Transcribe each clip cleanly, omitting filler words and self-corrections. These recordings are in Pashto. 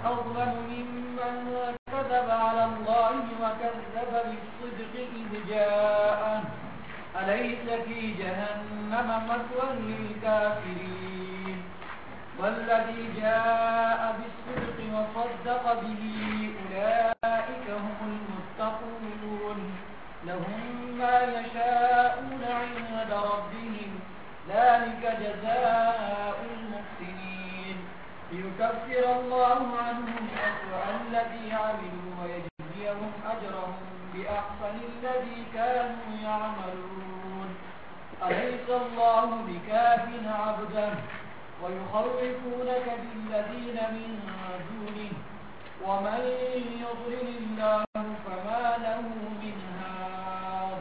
أظلم ممن كذب على الله وكذب بالصدق إذ جاءه أليس في جهنم مثوى للكافرين والذي جاء بالصدق وصدق به أولئك هم المتقون لهم ما يشاءون عند ربهم ذلك جزاء المحسنين ليكفر الله عنهم أسوأ الذي عملوا ويجزيهم أجرهم بأحسن الذي كانوا يعملون أليس الله بكاف عبده ويخوفونك بالذين من دونه ومن يضلل الله فما له من هاد.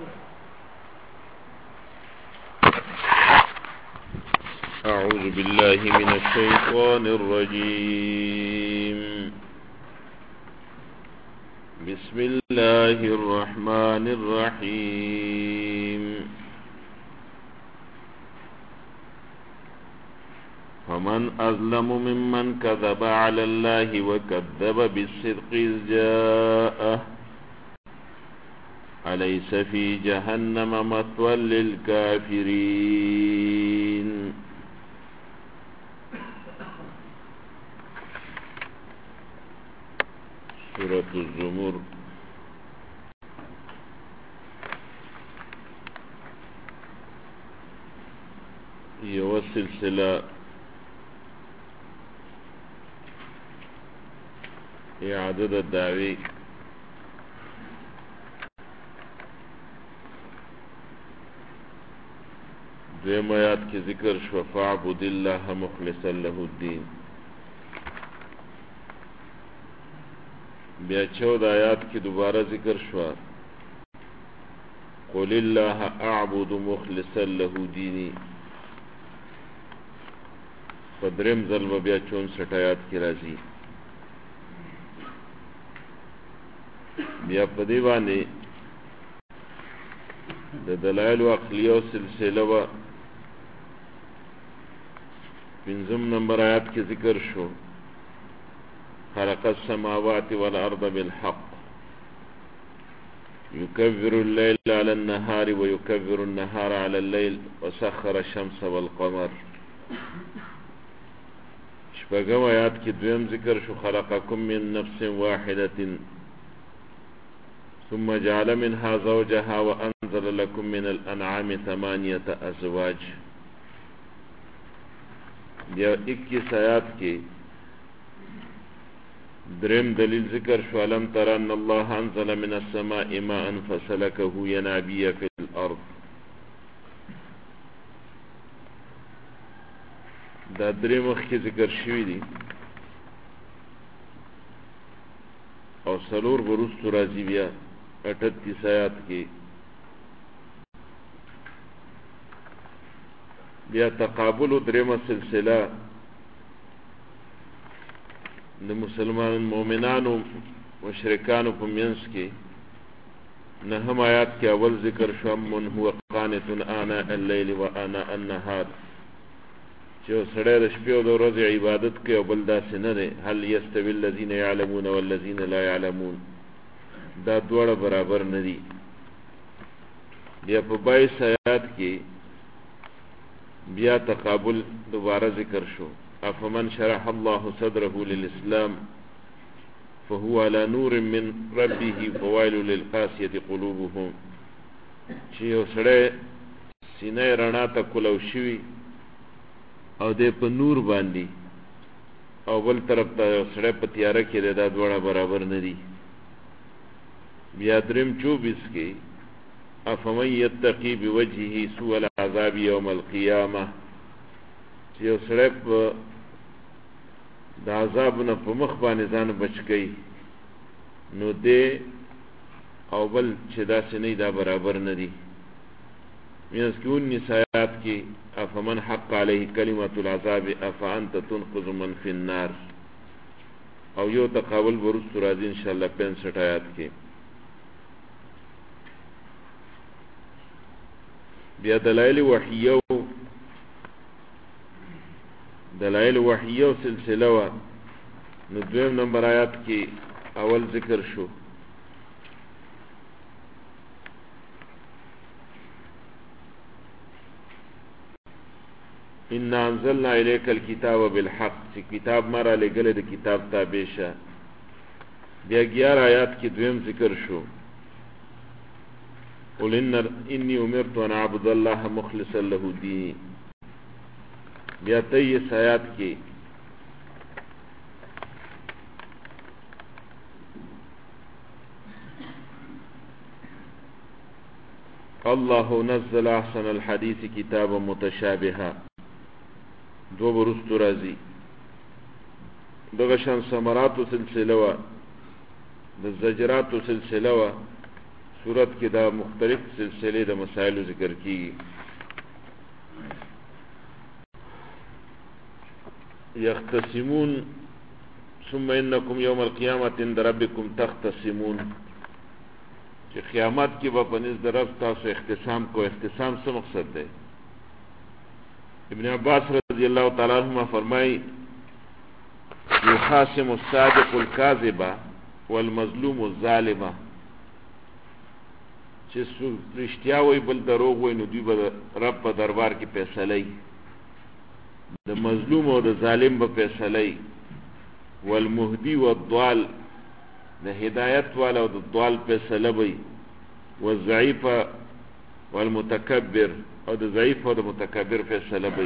أعوذ بالله من الشيطان الرجيم. بسم الله الرحمن الرحيم. فمن أظلم ممن كذب على الله وكذب بالصدق إذ جاءه أليس في جهنم مثوى للكافرين. سورة الزمر یو سلسلہ اعادت الدعوی دویم آیات کی ذکر شو فاعبد اللہ مخلصا له الدین. بیا 14 آیات کی دوبارہ ذکر شو قل اللہ اعبد مخلصا له دینی. پدرم ظلم بیا 64 آیات کی راضی. بیا پدی باندې د دلائل عقلیه سلسله و 5 نمبر آیات کی ذکر شو خلق السماوات والارض بالحق يكبر الليل على النهار ويكبر النهار على الليل وسخر الشمس والقمر. شپږم آیات کی دویم ذکر شو خلقكم من نفس واحدة ثم جعل منها زوجها وأنزل لكم من الأنعام 8 أزواج. یا 21 آیات کی درم دلیل ذکر شو علم تر ان الله انزل من السماء ماء فسلكه ينابيع في الارض. دا درم مخ کی ذکر شوی دی او سلور برست راضی بیا 38 آیات کی بیا تقابل درم سلسلہ د مسلمان مومنانو مشرکانو په منځ کې 9 آیات کې اول ذکر شو من هو قانت آناء الليل وآناء النهار چې سړی د شپې او د ورځې عبادت کوي او بل داسې نه دی. هل یستوی الذین یعلمون والذین لا یعلمون، دا دواړه برابر نه دي. بیا په 22 آیات کې بیا تقابل دوباره ذکر شو افمن شرح الله صدره للاسلام فهو على نور من ربه فويل للقاسية قلوبهم. چې یو سړی سینه رڼا ته کولو شوي او دی په نور باندې او بل طرف ته یو سړی په تیاره کې دی، دا دواړه برابر نه دي. بیا دریم 24 کې افمن یتقی بوجهه سوء العذاب یوم القیامه، چې یو سړی په د عذاب نه په مخ باندې ځان بچ کوي نو دی او بل چې داسې نه دا برابر نه دي. مینس کې 19 آیات کې افمن حق علیه کلمة العذاب افانت تنقذ من فی النار او یو تقابل برست راځي ان شاء الله 65 آیات کې. بیا دلائل وحیه سلسله و نو دویم نمبر آیات کې اول ذکر شو ان انزلنا الیک الکتاب بالحق چې کتاب مارا لګل د کتاب تابع شه. بیا 11 آیات کې دویم ذکر شو قل انی امرت ان اعبد الله مخلصا له دین. بیا 23 آیات کې الله نزل احسن الحديث كتابا متشابها. دو برستو راځي دغه شان ثمراتو سلسله وا د زجراتو سلسله وا صورت کې دا مختلف سلسله د مسائل ذکر کیږي. یختصمون ثم انکم یوم القیامة عند ربکم تختصمون چې قیامت کې به پنځ درف تاسو اختصام کو. اختصام څه مقصد دی؟ ابن عباس رضی اللہ تعالی عنہما فرمائی یخاصم الصادق الكاذب والمظلوم الظالم چې رښتیا وایي بل دروغ وایي نو دوی به رب په دربار کې فیصله وي. د مظلوم او د ظالم به فیصله وي. والمهدی والضال د هدایت والا او د ضال فیصله وي. والضعیف والمتکبر او د ضعیف او د متکبر فیصله وي.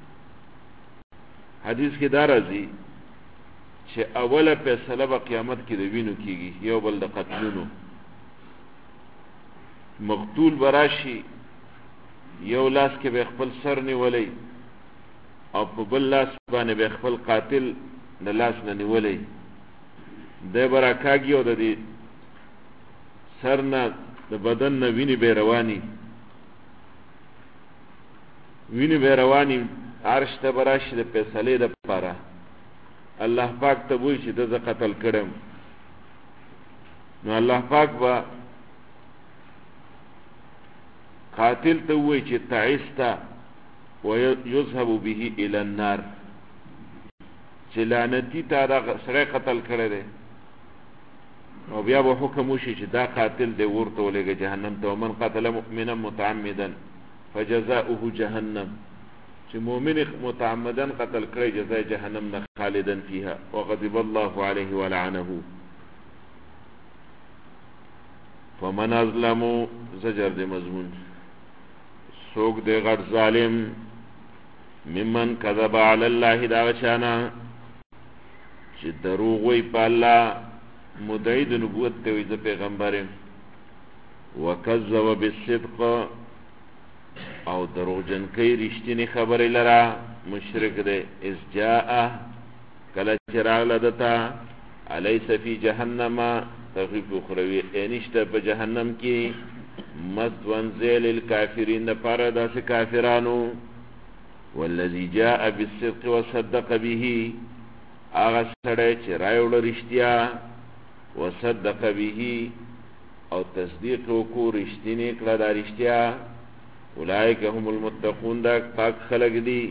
حدیث کې دا راځي چې اوله فیصله په قیامت کې د وینو کیږي، یو بل د قتلونو. مقتول براشي یو لاس کې به خپل سر نیولې او په بل لاس باندې به خپل قاتل د لاس نه نیولې. د برکاږي او د دې سر نه د بدن نه ویني به رواني عرش ته براشي د فیصلې د پاره. الله پاک ته وایي چې د قتل کړم، نو الله پاک با قاتل ته وایي چې تعیستا ويذهب به الى النار، چې لعنتی تا دا سره قتل کړی دی او بیا به حکم وشي چې دا قاتل دی ورته ولېږه جهنم ته. ومن قتل مؤمنا متعمدا فجزاؤه جهنم، چې مؤمن متعمدا قتل کړی جزای جهنم نه خالدا فيها وغضب الله عليه ولعنه. فمن ظلم زجر د مضمون سوق د غټ ظالم ممن كذب على الله دا شانا چې دروغ وی په الله مدعی د نبوت ته وي ز پیغمبرم وکذب بالصدق او دروغجن کوي رښتینی خبرې لرا مشرک دی. اذ جاء کله چې راغله دته الیس فی جهنم تخفیف اخروی انشته په جهنم کې مثوى للکافرین لپاره داسې کافرانو. والذي جاء بالصدق وصدق به هغه سړی چې راوړ رښتیا وصدق به او تصدیق وکړو رښتینی کړه دا رښتیا اولئک هم المتقون دا پاک خلق دي.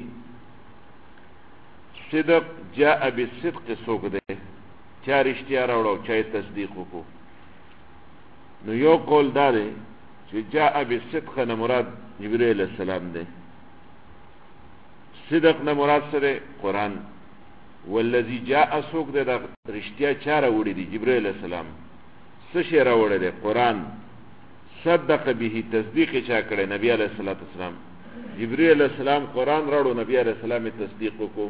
صدق جاء بالصدق سوق ده چا رښتیا راوړو چا تصدیق وکړو. نو یو قول دا دی چې جاء بالصدق نه مراد جبرئیل السلام دی، صدق نه مراد سره قرآن. والذي جاء سوق ده دا رښتیا چا راوړي دي جبرئیل السلام. څه شی راوړي دی؟ قرآن. صدق به تصدیق چا کړي؟ نبی علیہ الصلوۃ والسلام. جبرئیل علیہ السلام قرآن راوړو، نبی علیہ السلام تصدیق وکړو.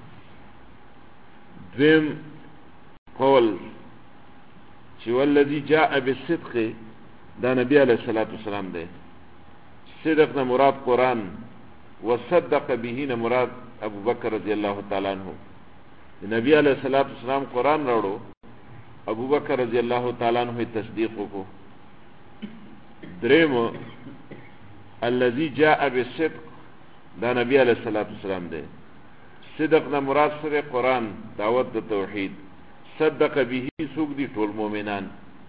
دویم قول چې والذي جاء بالصدق دا نبی علیہ الصلوۃ والسلام دی. صدق نه مراد قرآن، وصدق به نه مراد ابو بکر رضی الله تعالی عنہ. نبی علیہ الصلوۃ والسلام قرآن راوړو، ابو بکر رضی الله تعالی عنہ تصدیق وکړو. دریم الذي جاء بالصدق دا نبی علیہ الصلوۃ والسلام دی. صدق نه مراد سره قرآن، دعوت د توحید. صدق به سوق دي ټول مؤمنان.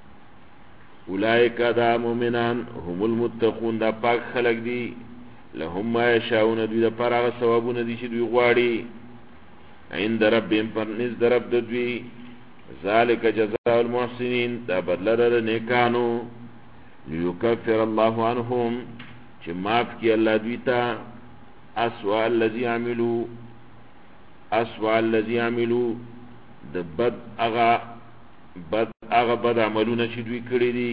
اولئک دا مؤمنان هم المتقون دا پاک خلق دي. لهم ما یشاؤون دوی دا پر هغه ثوابونه دي چې دوی غواړي. عند ربهم پرنز در رب دوی ذالک جزاء المحسنین دا بدلر نیکانو لیکفر الله عنهم چې معاف کی الله دوی ته اسوأ الذي عملوا د بد بد عملونه چې دوی کړی دي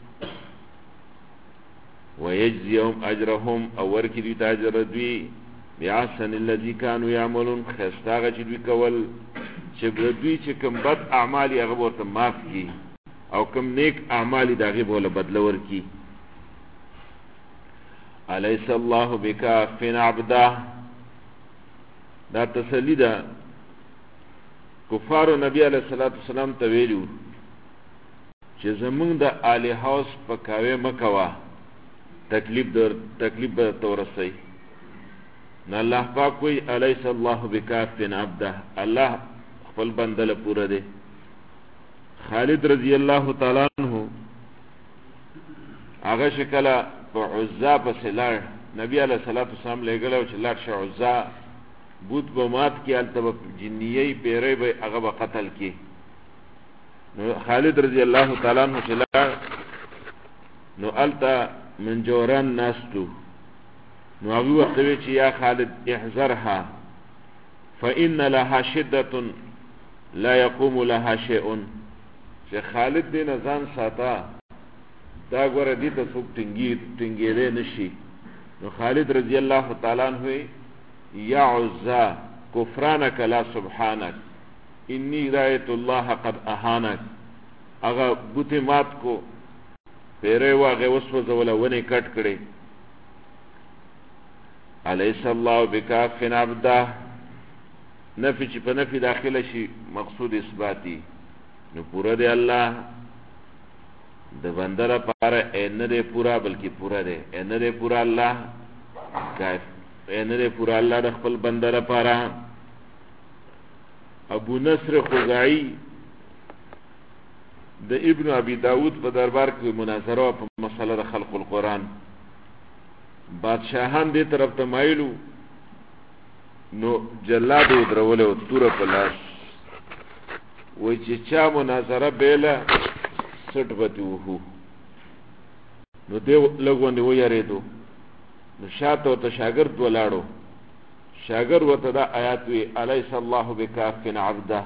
ويجزيهم اجرهم او ورکی دوی ته اجر دوی باحسن الذي كانوا يعملون خستاغه چې دوی کول چې دوی چې کوم بد اعمال هغه ورته معاف کی او کوم نیک اعمال دغه بوله بدل ورکی الیس الله بکاف عبده دا تسلی ده کفار نبی علیہ الصلوۃ والسلام ته ویلو چې زمونږ د الی هاوس په کاوه مکوا تکلیف به تورسي نه الله پاک وی الیس الله بکاف عبده الله خپل بندل پوره دی خالد رضی الله تعالی عنہ هغه شکل په عزا په سلار نبی علیہ الصلوۃ والسلام لګلو چې لار شه عزا بوت بمات کی التب جنیی پیری به هغه به قتل کی نو خالد رضی الله تعالی عنہ چلا نو التا منجوران ناستو نو هغه وخت چې یا خالد احذرها فإن لها شدة لا يقوم لها شيء چې خالد دین ځان ساته دا ګوره دي ته څوک ټینګېدې نشي نو خالد رضی الله تعالی عنہ یا عزا کفرانک لا سبحانک انی رایت الله قد اهانک اغا بوت مات کو پیره واغه وسوځول ونه کټ کړي الیس الله بکاف عبده نفی چې په نفی داخله شي مقصود اثباتی نو پورا دی الله د بندر لپاره ان دې پورا بلکې پورا دی ان دې پورا الله کاف ان دې پورا الله د خپل بندر لپاره ابو نصر خزاعی د ابن ابي داود په دربار کې مناظره په مسله د خلق القرآن بادشاہان دې طرف ته مایلو نو جلاد درول او تور په لاس وای چې چا مناظره بیله سټ وته وو نو دې لګوندې ویریدو نو شاته ته شاګرد ولاړو شاګرد وته دا آیات وی الیس الله بکاف عبده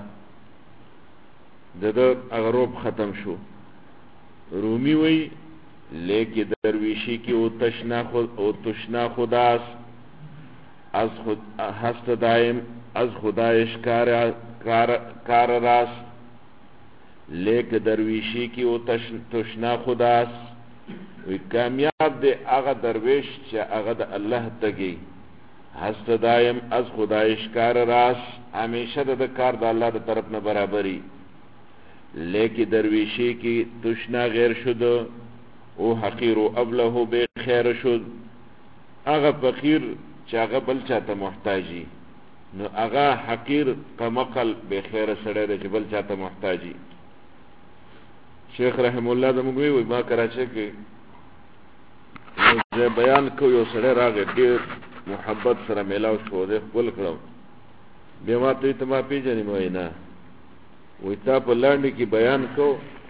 دغه اغروب ختم شو رومی وی لیکي درویشی کی او تشنا خداست از خود هست دائم از خدایش کار راست لیک درویشی کی او تشنا خداست وی کامیاب دی اغا درویش چه اغا دا اللہ تگی هست دائم از خدایش کار راست ہمیشہ دا کار دا اللہ دا طرف نا برابری لیک درویشی کی تشنا غیر شد او حقیر و ابلہو بے خیر شد اغا فقیر چه اغا بل چاہتا محتاجی نو اغا حقیر قمقل بے خیر سڑے دا چه بل چاہتا محتاجی شیخ رحم اللہ دا مگوی وی ما کراچے که زی بیان کو یو سڑے راگے دیر محبت سره میلاو شو دے خپل کړو بیا ما ته ته ما پیژنې مې نه وې تا په لاندې کې بیان کو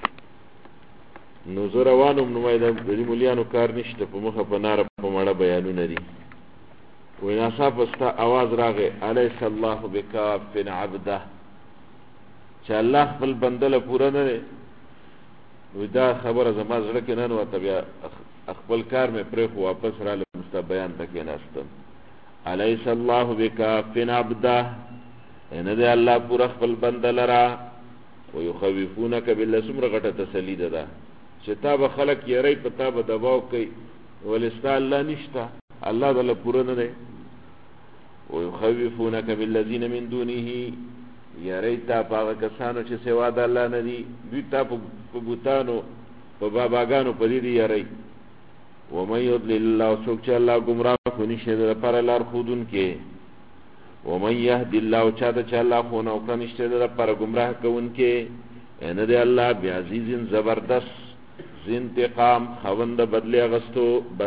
نو زه روانم نو مې د مولیانو کار نشته په مخه په ناره په مړه بیانونه دي وې ناصاف استا आवाज راغې الیس الله بکاف عبده چې الله خپل بندله پورا نه وې دا خبره زما زړه کې نه وته بیا خپل کار مې پرې خو واپس را لمست بیان تکې ناستم الیس الله بکاف عبده ان دې الله پورا خپل بندل را ويخوفونك بالله سمره غټه تسلی ده چې تا به خلق یری پتا به دباو کوي ولستا الله نشتا الله دل پورا نه دی ويخوفونك بالذين من دونه یری تا پاغه کسانو چې سوا د الله نه دي دوی تا په بوتانو په باباګانو په دې یری ومن يضلل الله سوک چې الله گمراه خونی شه د پر لار خودون کې ومن يهد الله چاته چې الله خو نو کنيشته د پر گمراه کون کې ان دې الله بعزیز زبردست انتقام خوند بدلی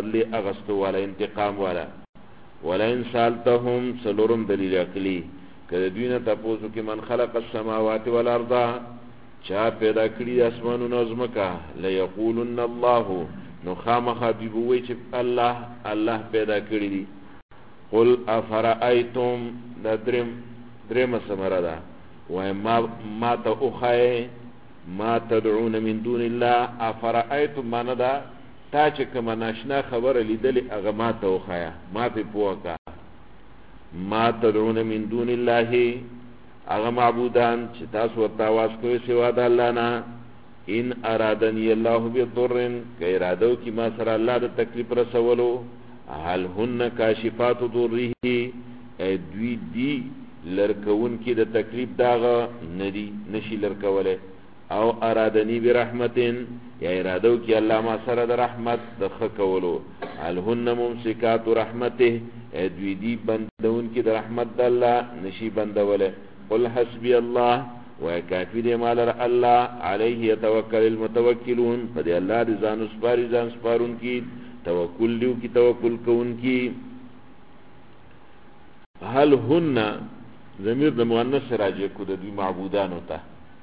اغستو والا انتقام والا ولا ان سالتهم سلورم دلیل عقلی ک که دوی نه تپوسو کې من خلق السماوات والارض چا پیدا کړي اسمانونه او ځمکه لیقولن الله نو خامخا دوی به وایي چې الله پیدا کړي دي. قل افرأیتم دا درېمه ثمره ده وایي ما ته وښایئ ما تدعون من دون الله افرأیتم معنی ده تا چې کومه ناشنا خبره لیدلې هغه ما ته وښایه ما پې پوه کړه. ما تدعون من دون الله هغه معبودان چې تاسو ورته آواز کوئ سوا د الله نه. ان ارادنی الله بضر که اراده وکړي ما سره الله د تکلیف رسولو هل هن کاشفات ضره دوی دي لرکوونکي د تکلیف داغه ندي نشي لرکولی. او ارادنی برحمتن یا اراده وکړي الله ما سره د رحمت د ښه کولو هل هن ممسکات رحمته دوی دي بندونکي د رحمت د الله نشي بندولی. قل حسبي الله وکافی دی مالر الله علیه یتوکل المتوکلون په دې الله دې ځان سپارون کی توکل دیو کی توکل کون کی. هل هن ضمیر د مؤنث راجع کو د دوی معبودانو ته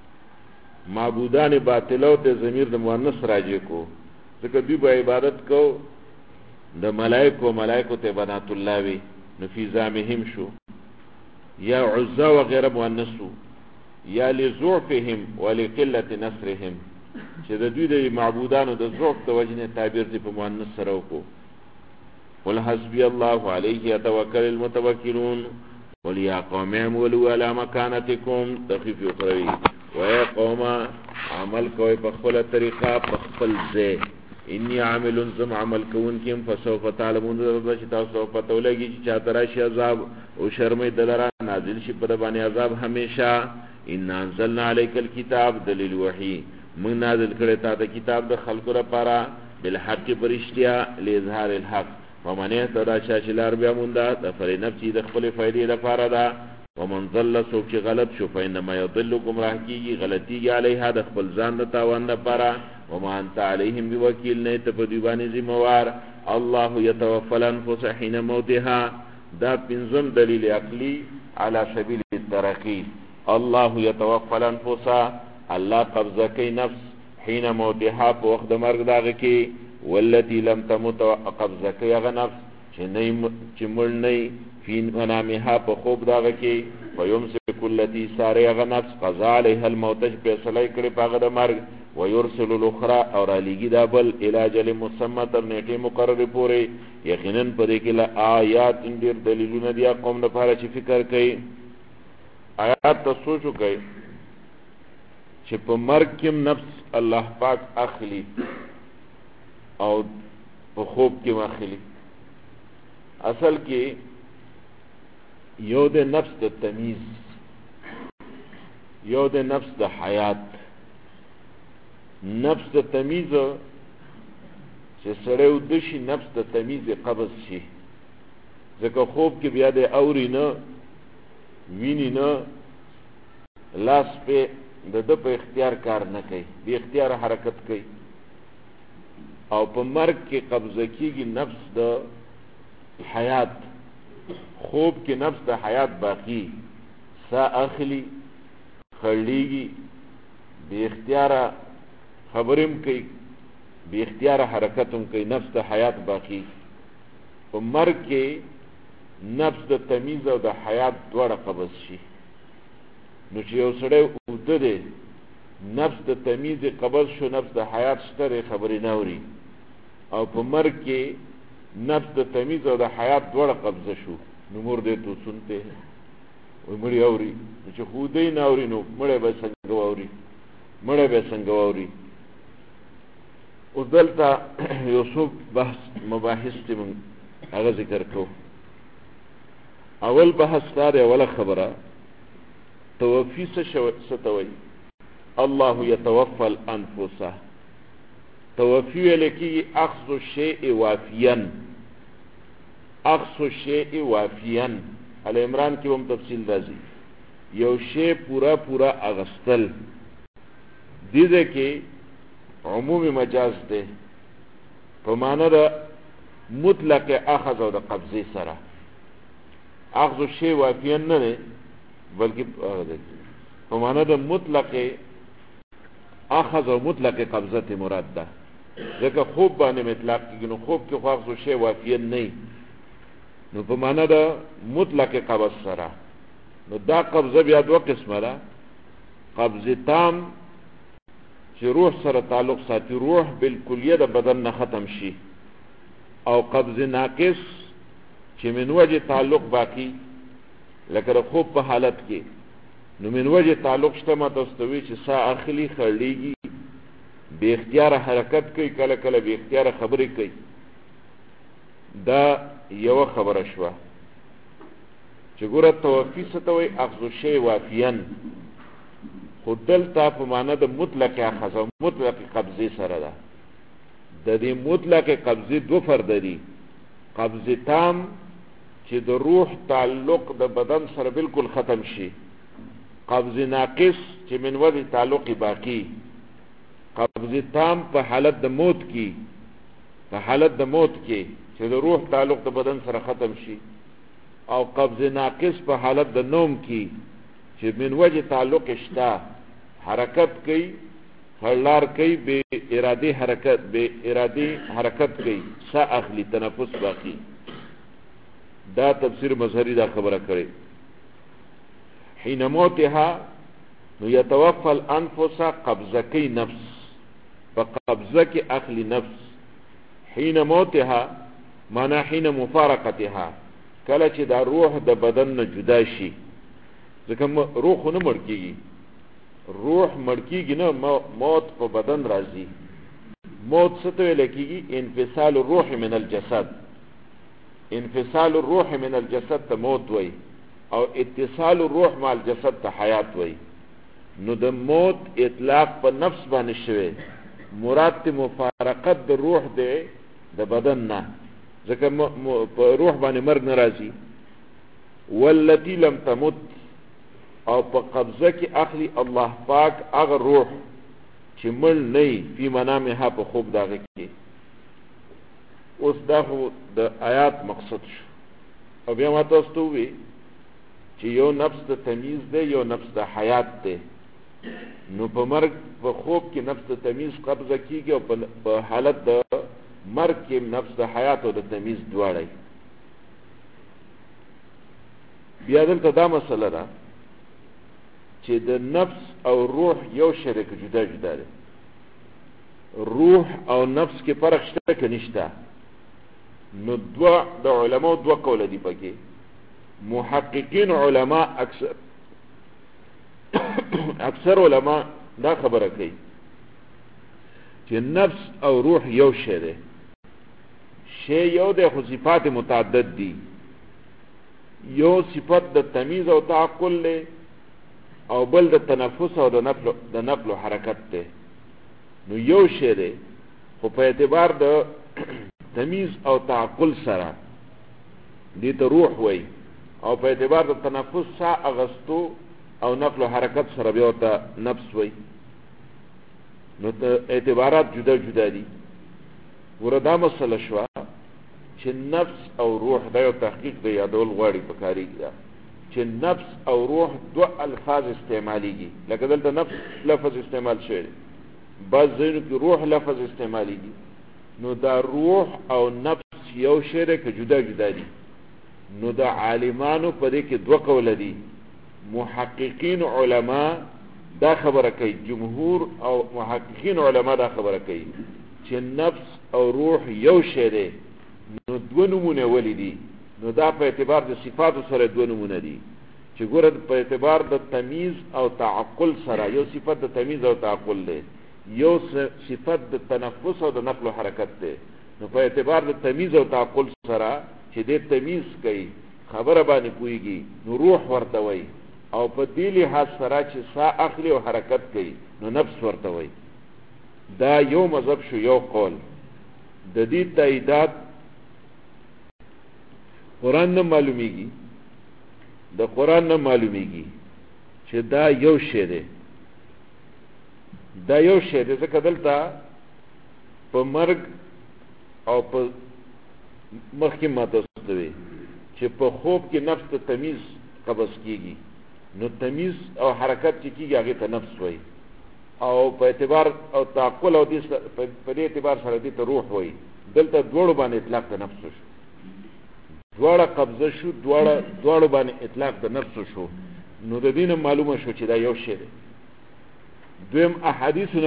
معبودان باطلو ته ضمیر د مؤنث راجع کو ځکه دوی به عبادت کو د ملائکو ته بنات الله وی نو فی زامهم شو یا عزا وغیرہ مؤنثو یا لزعفهم ولقلة نصرهم چې د دوی د معبودانو د ضعف د وجنه تعبیر دی په مؤنث سره وکړو. قل حسبي الله عليه يتوكل المتوكلون قل يا قوم اعملوا على مكانتكم تخفيف اخروی ويا قوم عمل کوي په خپل طریقه په خپل ځای انی عامل زم عمل کوونکم فسوف تعلمون چې تاسو په تولګي چې چاته راشي عذاب او شرمې دلاره نازل شي په باندې عذاب همیشه. ان انزلنا عليك الكتاب دلیل وحی من نازل کړه تا ته کتاب د خلقو لپاره بالحق برشتیا لاظهار الحق ومن اهتدى شاشلار بیا موندا د فلنفسي د خپل فائدې لپاره دا ومن ضل سوق چې غلط شو فإنما يضل گمراه کیږي غلطیږي علیها د خپل ځان د تاوان لپاره وما انت عليهم بوکیل نه ته په دی باندې ذمہوار. الله يتوفى الانفس حين موتها دا پنځم دلیل عقلی على سبيل الترقی. الله يتوفى الانفس الله قبضه کوي نفس حين موتها په وخت د مرګ داغه کې والتي لم تمت قبضه کوي هغه نفس چې مړ نه فی منامها په خوب داغه کې ويمسك التي ساره هغه نفس قضا عليها الموت فیصله کړي په هغه د مرګ ويرسل الاخرى اور علیگی دا بل الاجل مسمى تر نیټه مقرره پورې. یقینا په دې کې آیات ډېر دلیلونه دي قوم لپاره چې فکر کوي. آیات ته سوچ وکړئ چې په مرګ کې نفس الله پاک اخلي او په خوب کې اخلي. اصل کې یو د نفس د تمیز یو د نفس د حیات. نفس د تمیز چې سړی ودشي نفس د تمیز قبض شي ځکه خوب کې بیا د اوري نه ویني نه لاس په د په اختیار کار نه کوي بی اختیار حرکت کوي او په مرګ کې قبضه کیږي نفس د حیات. خوب کې نفس د حیات باقی سا اخلی خړلیږي بی اختیار خبرم کوي بی اختیار حرکتم کوي نفس د حیات باقی. په مرګ کې نفس د تمیز او د حیات دواړه قبض شي نو چې یو سړی اوده دی نفس د تمیز قبض شو نفس د حیات شته خبرې نه اوري او په مرګ کې نفس د تمیز او د حیات دواړه قبضه شو نو مور دې تو سنته وي مړی اوري چې خو دې نه اوري نو مړی به څنګه اوري. اوس دلته یو څو مباحث چې موږ هغه ذکر کوو. اول بحث دا دی اوله خبره توفی څه ته وایي. الله يتوفى الانفس توفی ویل کېږي اخذ الشیء وافیا ال عمران کې هم تفصیل راځي یو شی پورا اغستل دې کې عمومی مجاز ده په معنا د مطلق اخذ او د قبضه سره. اخذ الشیء وافیا نه بلکې په معنا د مطلق اخذ او مطلق قبضه مراد ده ځکه خوب باندې مطلق کېږي نو خوب کې خو هغه شی وافیه نه نو په معنا د مطلق قبض سره نو دا قبضه بیا دوه قسمه ده قبضه تام چې روح سره تعلق ساتي روح بالکلیه د بدن نه ختم شي او قبضه ناقص چې من وجه تعلق باقی لکه خوب په حالت کې نو من وجه تعلق شته متستوي چې سا اخلي خړلېږي بے اختیار حرکت کوي کله کله بے اختیار خبرې کوي دا یو خبره شوه چې ګوره توفی ستوي اخذ شی وافیان خو دلته په معنا د مطلق اخذ او مطلق قبضه سره ده د دې مطلق قبضه دو فرد دي قبضه تام چې د روح تعلق د بدن سره بالکل ختم شي قبضه ناقص چې من وجه تعلق باقی قبضه تام په حالت د موت کې چې د روح تعلق د بدن سره ختم شي او قبضه ناقص په حالت د نوم کې چې من وجه تعلق شته حرکت کوي خلار کوي بے ارادي حرکت کوي سا اخلي تنفس باقی دا تفسیر مظهری دا خبره کړي حين موتها نو يتوفى الانفس قبضه کوي نفس په قبضه کې اخلي نفس حين موتها معنا حين مفارقتها کله چې دا روح د بدن نه جدا شي ځکه روح نه مړ کېږي روح مړ کېږي نه موت په بدن راځي موت څه ته ویل کېږي انفصال الروح من الجسد انفصال الروح من الجسد ته موت وای او اتصال الروح مع الجسد ته حیات وای نو د موت اطلاق په نفس باندې شوی مراد ته مفارقت د روح دی د بدن نه ځکه په روح باندې مرګ ناراضي والتي لم تمت او په قبضه کې اخلي الله پاک هغه روح چې مړ نه په منامها په خوب داغه کې اوس دا د آیات مقصد شو او بیا ما تاسو ته وی چې یو نفس د تمیز دی یو نفس د حیات دی نو په مرګ په خوب کې نفس د تمیز قبضه کیږي او په حالت د مرګ کې نفس د حیات او د تمیز دواړه بیا دلته دا مسله ده چې د نفس او روح یو شریک جدا جدا دي روح او نفس کې فرق شته که نشته نو د علماء دوه قول دي پکې محققین علماء اکثر علماء دا خبره کوي چې نفس او روح یو شی دی شی یو دی خو صفات متعدد دي یو صفت د تمیز او تعقل له او بل د تنفس او د نقل او حرکت دی نو یو شی دی خو په اعتبار د تمیز او تعقل سره دې ته روح وای او په اعتبار د تنفس سا اغستو او نقل او حرکت سره بیا ته نفس وای نو ته اعتبارات جدا جدا دي وردا مسله شو چې نفس او روح دا یو تحقیق دی یادول غواړي په کاری دا چې نفس او روح دو الفاظ استعماليږي لکه دلته نفس لفظ استعمال شوی بعض ځینو کې روح لفظ استعماليږي نو دا روح او نفس یو شی دی که جدا جدا دي نو دا عالمانو په دې کې دوه قول دي محققین علما دا خبره کوي جمهور او محققین علما دا خبره کوي چې نفس او روح یو شی دی نو دوه نمونه ولیدي نو دا په اعتبار د صفاتو سره دوه نمونه دي چې ګوره په اعتبار د تمیز او تعقل سره یو صفت د تمیز او تعقل دی یو صفت د تنفس او د نقل او حرکت دی نو په اعتبار د تمیز او تعقل سره چې د تمیز کوي خبره باندې کويږي نو روح ورته وای او په دې لحاظ سره چې سا اخلي او حرکت کوي نو نفس ورته وای دا یو مذهب شو یو قول د دې تاییدات قرآن نه معلومیږي د قرآن نه معلومیږي چې دا یو شی دی دا یو شی دی ځکه دلته په مرګ او په مخکې ماته ستوي چې په خوب کې نفس ته تمیز قبض کیږي نو تمیز او حرکت چې کیږي هغه ته نفس وایي او په اعتبار او تعقل او دې په دې اعتبار سره دې ته روح وایي دلته دوړو باندې اطلاق د نفس شو دواړه قبضه شو دواړو باندې اطلاق د نفس شو نو د دین معلومه شو چې دا یو شی دی دویم احادیثونه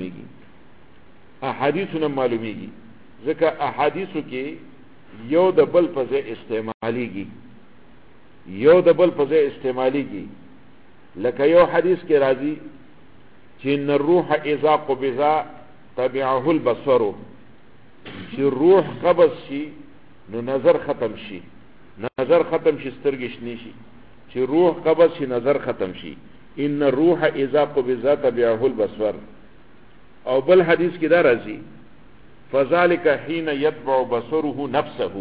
معلومیږي ځکه احادیثو کې یو د بل په ځای استعمالیږي لکه یو حدیث کې راځي چې ان الروح اذا قبض تبعه البصر چې روح قبض شي نو نظر ختم شي سترګې شنې شي چې روح قبض شي نظر ختم شي ان الروح اذا قبض تبعه البصر او بل حدیث کې دا راځي فذلك حين يتبع بصره نفسه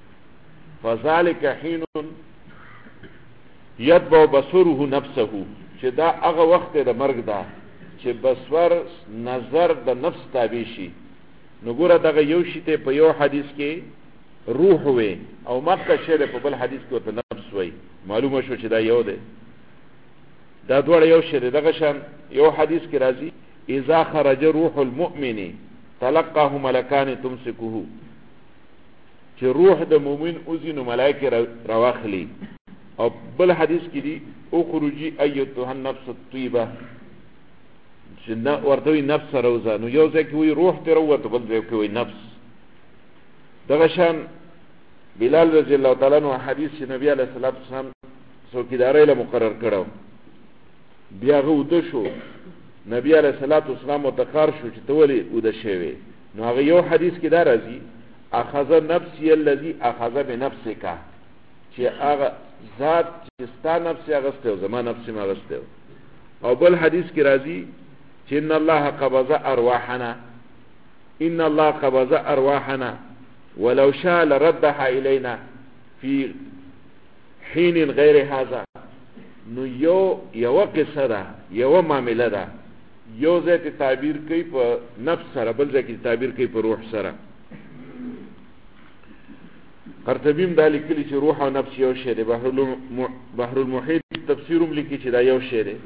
چې دا هغه وخت د مرګ دا چې بصر نظر د نفس تابع شي نو ګوره دغه یو شی ته په یو حدیث کې روح وي او مکه شی په بل حدیث کې ورته نفس وي معلومه شو چې دا یو دی دا دواړه یو شی دی دغه شان یو حدیث کې راځي اذا خرج روح المؤمن تلقاه ملکان تمسكه چې روح د مؤمن اوزي نو ملائکه راواخلي او بل حدیث کې دی اخرجي ايتها النفس الطيبه چې ورته وي نفس روزه نو یو ځکه وي روح ته وروته بل ځکه وي نفس دغه شان بلال رضی الله تعالی عنہ حدیث چې نبی علیہ الصلوۃ والسلام څوکیدارۍ له مقرر کړو بیا غوډه شو نبی علیہ الصلوۃ والسلام متقار شو چې تولی وده شوی نو هغه یو حدیث کې دا راځي اخذ نفسي الذي اخذ بنفسك چې هغه ذات چې ستا نفس هغه ستو زما نفس ما غستو او بل حدیث کې راځي چې ان الله قبض ارواحنا ولو شاء لردها الينا في حين غير هذا نو یو قصه ده یو معامله ده یو ځای ته تعبیر کوي په نفس سره بل ځای کې تعبیر کوي په روح سره قرطبی دا لیکلی چې روح او نفس یو شی دی بحر المحیط تفسیرم لیکي چې دا یو شی دی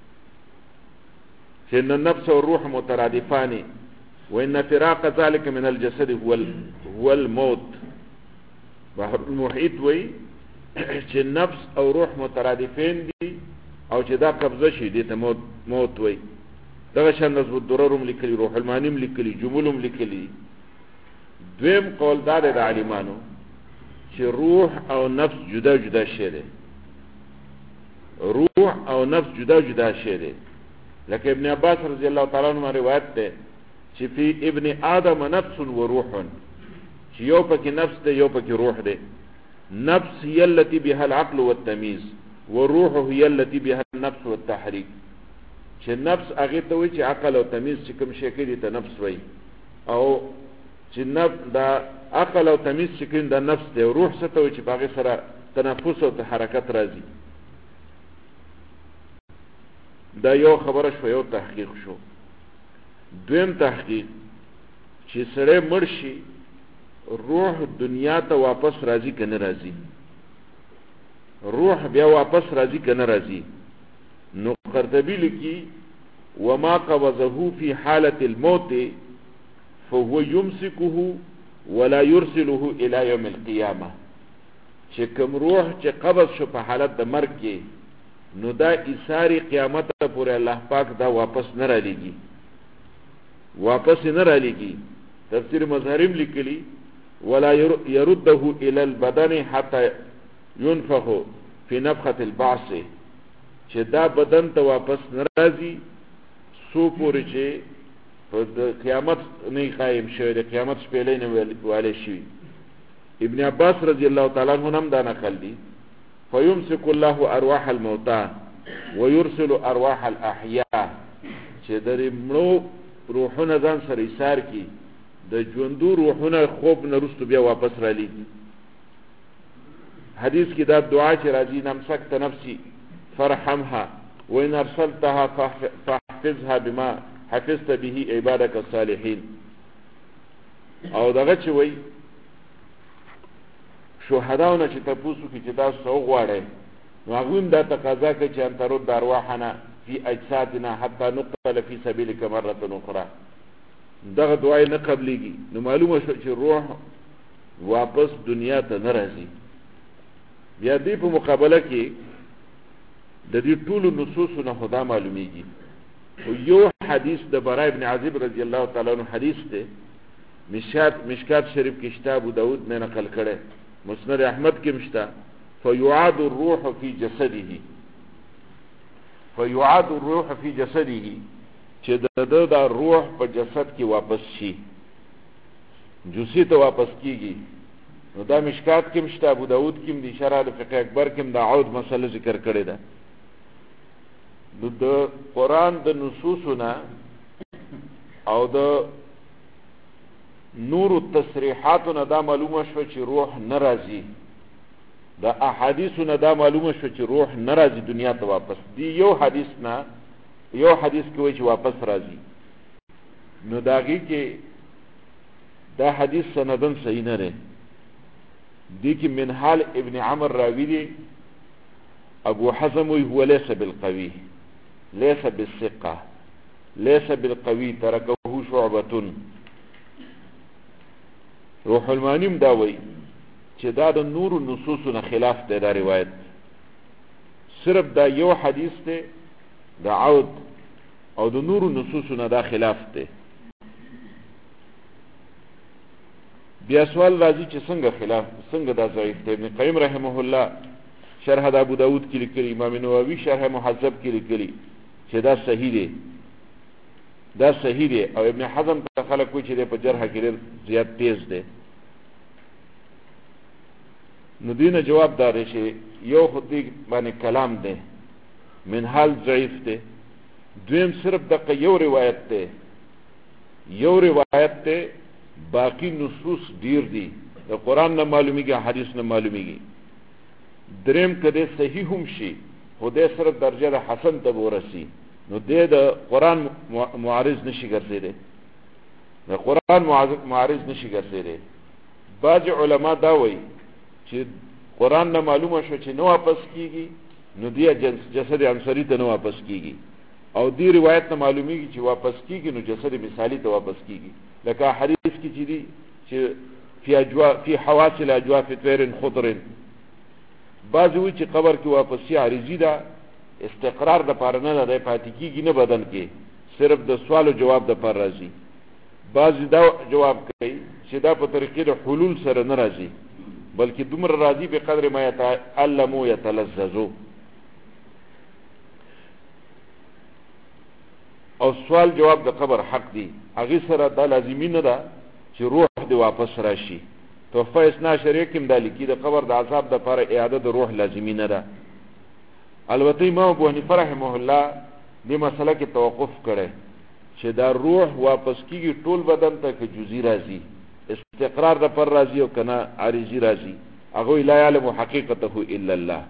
چې النفس والروح مترادفان وان فراق ذلك من الجسد هو الموت بحر المحیط وی چې نفس او روح مترادفین دي او چې دا قبضه شي دي ته موت وی دغه شان نظم الدررم لیکلی روح المانیم لیکلی جملم لیکلی دویم قول دار د عالمانو چې روح او نفس جدا جدا شی دي لکه ابن عباس رضی الله تعالی عنہ روایت ده چې فی ابن آدم نفس و روح چې یو پکې نفس ده یو پکې روح ده نفس هي التي بها العقل والتمييز والروح هي التي بها النفس والتحريك چې نفس هغه ته وایي چې عقل او تمیز چې کوم شی کې دي ته نفس وایي او چې نفس دا عقل او تمیز چې کوم دا نفس دی روح څه ته وایي چې باغې سره تنفس او حرکت راځي دا یو خبره شو یو تحقیق شو دویم تحقیق چې سره مرشي روح دنیا ته واپس راځي کنه راځي روح بیا واپس راځي کنه راځي نو قرطبی لکی وما قبضه في حالة الموت فهو يمسكه ولا يرسله الى يوم القيامة چې کوم روح چې قبض شو په حالت د مرګ کې نو دا ایثاری قیامت پورې الله پاک دا واپس نه را لګي تفسیر مظهریم لیکلی ولا يرده الى البدن حتى ينفخ في نفخة البعث چې دا بدن ته واپس ناراضي سو پورې چې په قیامت نه قائم شوی د قیامت شپېلې نه والي شي ابن عباس رضی الله تعالی عنہ هم دا نقل دي فيمسك الله ارواح الموتى ويرسل ارواح الاحياء چې د مړو روحونه ځان سره ایثار کی د ژوندو روحونه خوب نه رستو بیا واپس را لېږي حدیث کې دا دعا چې راځي نمسکت نفسي فرحمها وإن أرسلتها فاحفظها بما حفظت به عبادك الصالحين او دغه چې وای شهداونه چې تاسو کې چې تاسو غواړئ هغوی هم دا تقاضا کوي چې ان ترد ارواحنا فی اجسادنا حتی نقتل فی سبیلک مرة اخرى. دغه دعای نه قبلیږي. نو معلومه شو چې روح واپس دنیا ته نه راځي. بیا دې په مقابله کې د دې ټولو نصوصو نه خدا معلومیږي. یو حدیث د براء ابن عازب رضی الله تعالی عنہ حدیث دی، مشکات شریف کې شته، ابو داود نه نقل کړي، مسند احمد کې مشته. فیعاد الروح فی جسده، فیعاد الروح فی جسده، چې د روح په جسد کې واپس شي، جوسی ته واپس کیږي. نو دا مشکات کې مشته، ابو داود کې د شرح فقه اکبر کې د عود مسله ذکر کړی ده. نو د قرآن د نصوصونه او د نور التصریحاتونه دا معلومه شو چې روح ناراضي، د احادیثونه دا معلومه شو چې روح ناراضي دنیا ته واپس. دی یو حدیث نه یو حدیث کې وایي چې واپس راځي. نو داغي کې دا حدیث سندن صحیح نه دی. دی کې منحال ابن عمر راوی دی، ابو حزم وی هو ليس بالقوي ليس بالثقه ليس بالقوي تركه شعبة. روح المانیم دا وی چې دا د نور النصوصونه خلاف دی دا روایت، صرف دا یو حدیث دی د عود او د نور النصوصونه دا خلاف دی. بیا سوال راځي چې څنګه خلاف، څنګه دا ضعیف دی؟ ابن قیم رحمه الله شرح د ابو داود کې لیکلي، امام نووي شرح محذب کې لیکلي چې دا صحیح دی، دا صحیح دی. او ابن حزم ته خلک وایي چې په جرح کې ډېر زیات تیز دی. نو دینه جواب دار شي یو خودی باندې کلام دی، منحال ضعیف دی. دویم صرف دغه یو روایت دی، یو روایت دی، باقی نصوص ډیر دي، د قرآن نه معلومیږي، حدیث نه معلومیږي. دریم کده صحیح هم شي خو دې سره درجه د حسن ته ورسی، نو دې د قرآن معارض نشي ګرځیدي، د قرآن معارض نشي ګرځیدي. بعض علما دا وایي چې قرآن نه معلومه شو چې نو واپس کیږي، نو دی جسد عنصری ته نو واپس کیږي. او دی روایت نه معلومیږي چې واپس کیږي نو جسد مثالی ته واپس کیږي. لکه حدیث کې چې دی چې فی حواس الاجواف طیر خضر. بعض وی چې قبر کې واپسی عارضی ده، استقرار د پاره نه ده، پاتې کیږي نه بدن کې، صرف د سوال او جواب د پر راځي. بعض دا جواب کوي چې دا په طریقې د حلول سره نه راځي، بلکې دومره راضی به قدر ما يتعلموا يتلذذوا. او سوال جواب د قبر حق دی، هغه سره دا لازمی نه ده چې روح دی واپس راشي. توفه اسنا شریعه کې مدالي کې د قبر د عذاب د لپاره اعاده د روح لازمی نه ده. البته امام ابو حنیفه رحمه الله دې مسله کې توقف کړي چې دا روح واپس کیږي ټول بدن ته کې جزئی راځي، استقرار د پر راځي او کنه عارضی راځي. هغه لا يعلم حقیقته الا الله.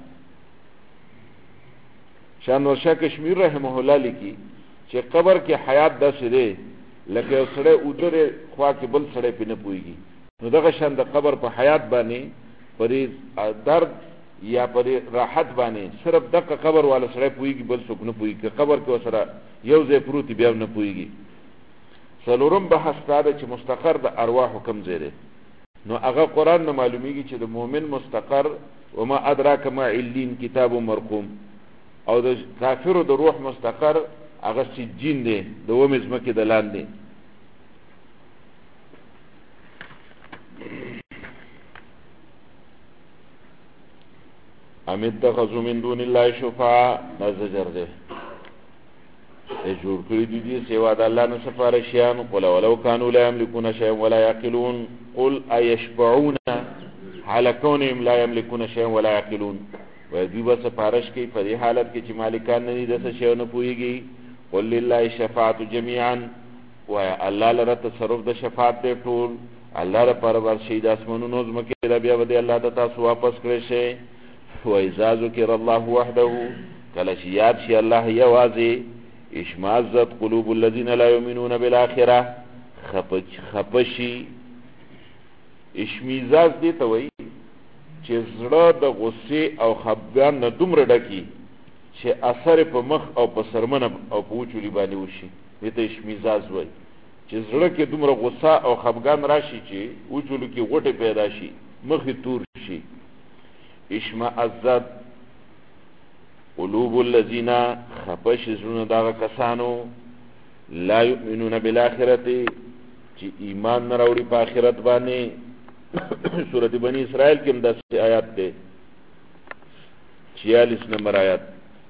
شان ورشا کشمیر رحمه الله لیکي چې قبر کې حیات داسې دی لکه یو سړی ودره خوا کې بل سړی پې نه پوهېږي. نو دغه شان د قبر په حیات باندې پرې درد یا پرې راحت باندې صرف دغه قبر والا سړی پوهېږي، بل څوک نه پوهېږي. که قبر کې ورسره یو ځای پروت بیا نه پوهېږي. څلورم بحث دا ده چې مستقر د ارواحو کوم ځای دی. نو هغه قرآن نه معلومیږي چې د مؤمن مستقر وما ادراک ما علین کتاب مرقوم، او د کافرو د روح مستقر هغه سجین دی، د ومې ځمکې د لاندې. ام اتخذوا من دون الله شفعاء، زجر دی جوړ کړی دي سوا د الله نه سفارشیان. قل ولو كانوا لا يملكون شيئا ولا يعقلون قل ايشفعون على كونهم لا يملكون شيئا ولا يعقلون. ويدوی به سفارش کوي په دې حالت کې چې مالکان نه دي د څه شی نه پوهېږي. قل لله الشفاعة جميعا، وایه الله لره تصرف د شفاعت دی ټول، الله لپاره بر شي د اسمانونو ځمکې دا بیا به الله ته تاسو واپس کړی شئ. وإذا ذكر الله وحده، کله چې یاد شي الله یوازې، اشمازت قلوب الذين لا يؤمنون بالآخرة، خپشي اشمیزاز دی ته وایي چې زړه د غصې او خفګان نه دومره ډکي چې اثر په مخ او په سرمنه او په وچولي باندې وشي، دې ته اشمئزاز وایي. چې زړه کې دومره غصه او خفګان راشي چې وچولو کې غوټې پیدا شي، مخ یې تور شي. اشمئزت قلوب الذین خفش زړونه دغه کسانو لا یؤمنون بالآخرة چې ایمان نه راوړي په آخرت باندې. سورۃ بنی اسرائیل کې هم داسې آیات دی، 46 نمبر آیات.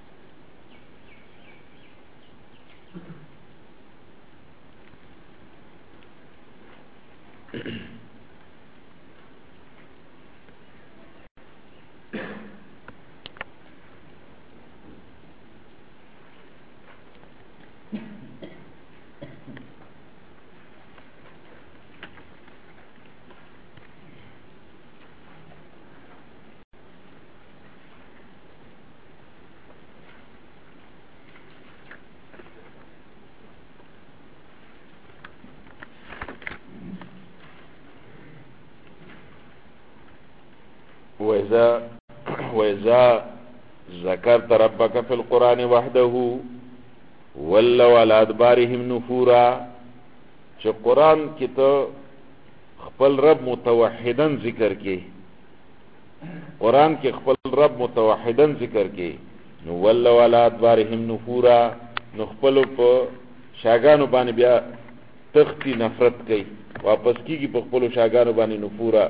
وإذا ذكرت ربك في القرآن وحده ولوا على أدبارهم نفورا. چې قرآن کې ته خپل رب متوحدن ذکر کې، قرآن کې خپل رب متوحدن ذکر کې، نو ولوا على أدبارهم نفورا، نو خپل په شاګانو باندې بیا تختی نفرت کوي، واپس کیږي په خپل شاګانو باندې نفورا.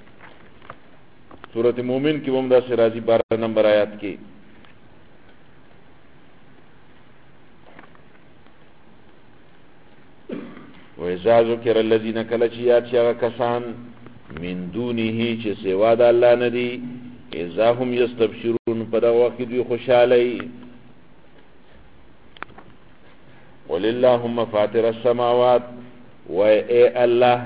سورۃ مومن کی ومدہ سے راضی 12 نمبر آیات کی. وَإِذَا ذُكِرَ الَّذِينَ كَلَچِيَاتِ شَغَ کسان من دونه چې سوا د الله ندي، اذا هم یستبشرون په دغه وخت دوی خوشحالي. قل اللهم فاطر السماوات، و اے الله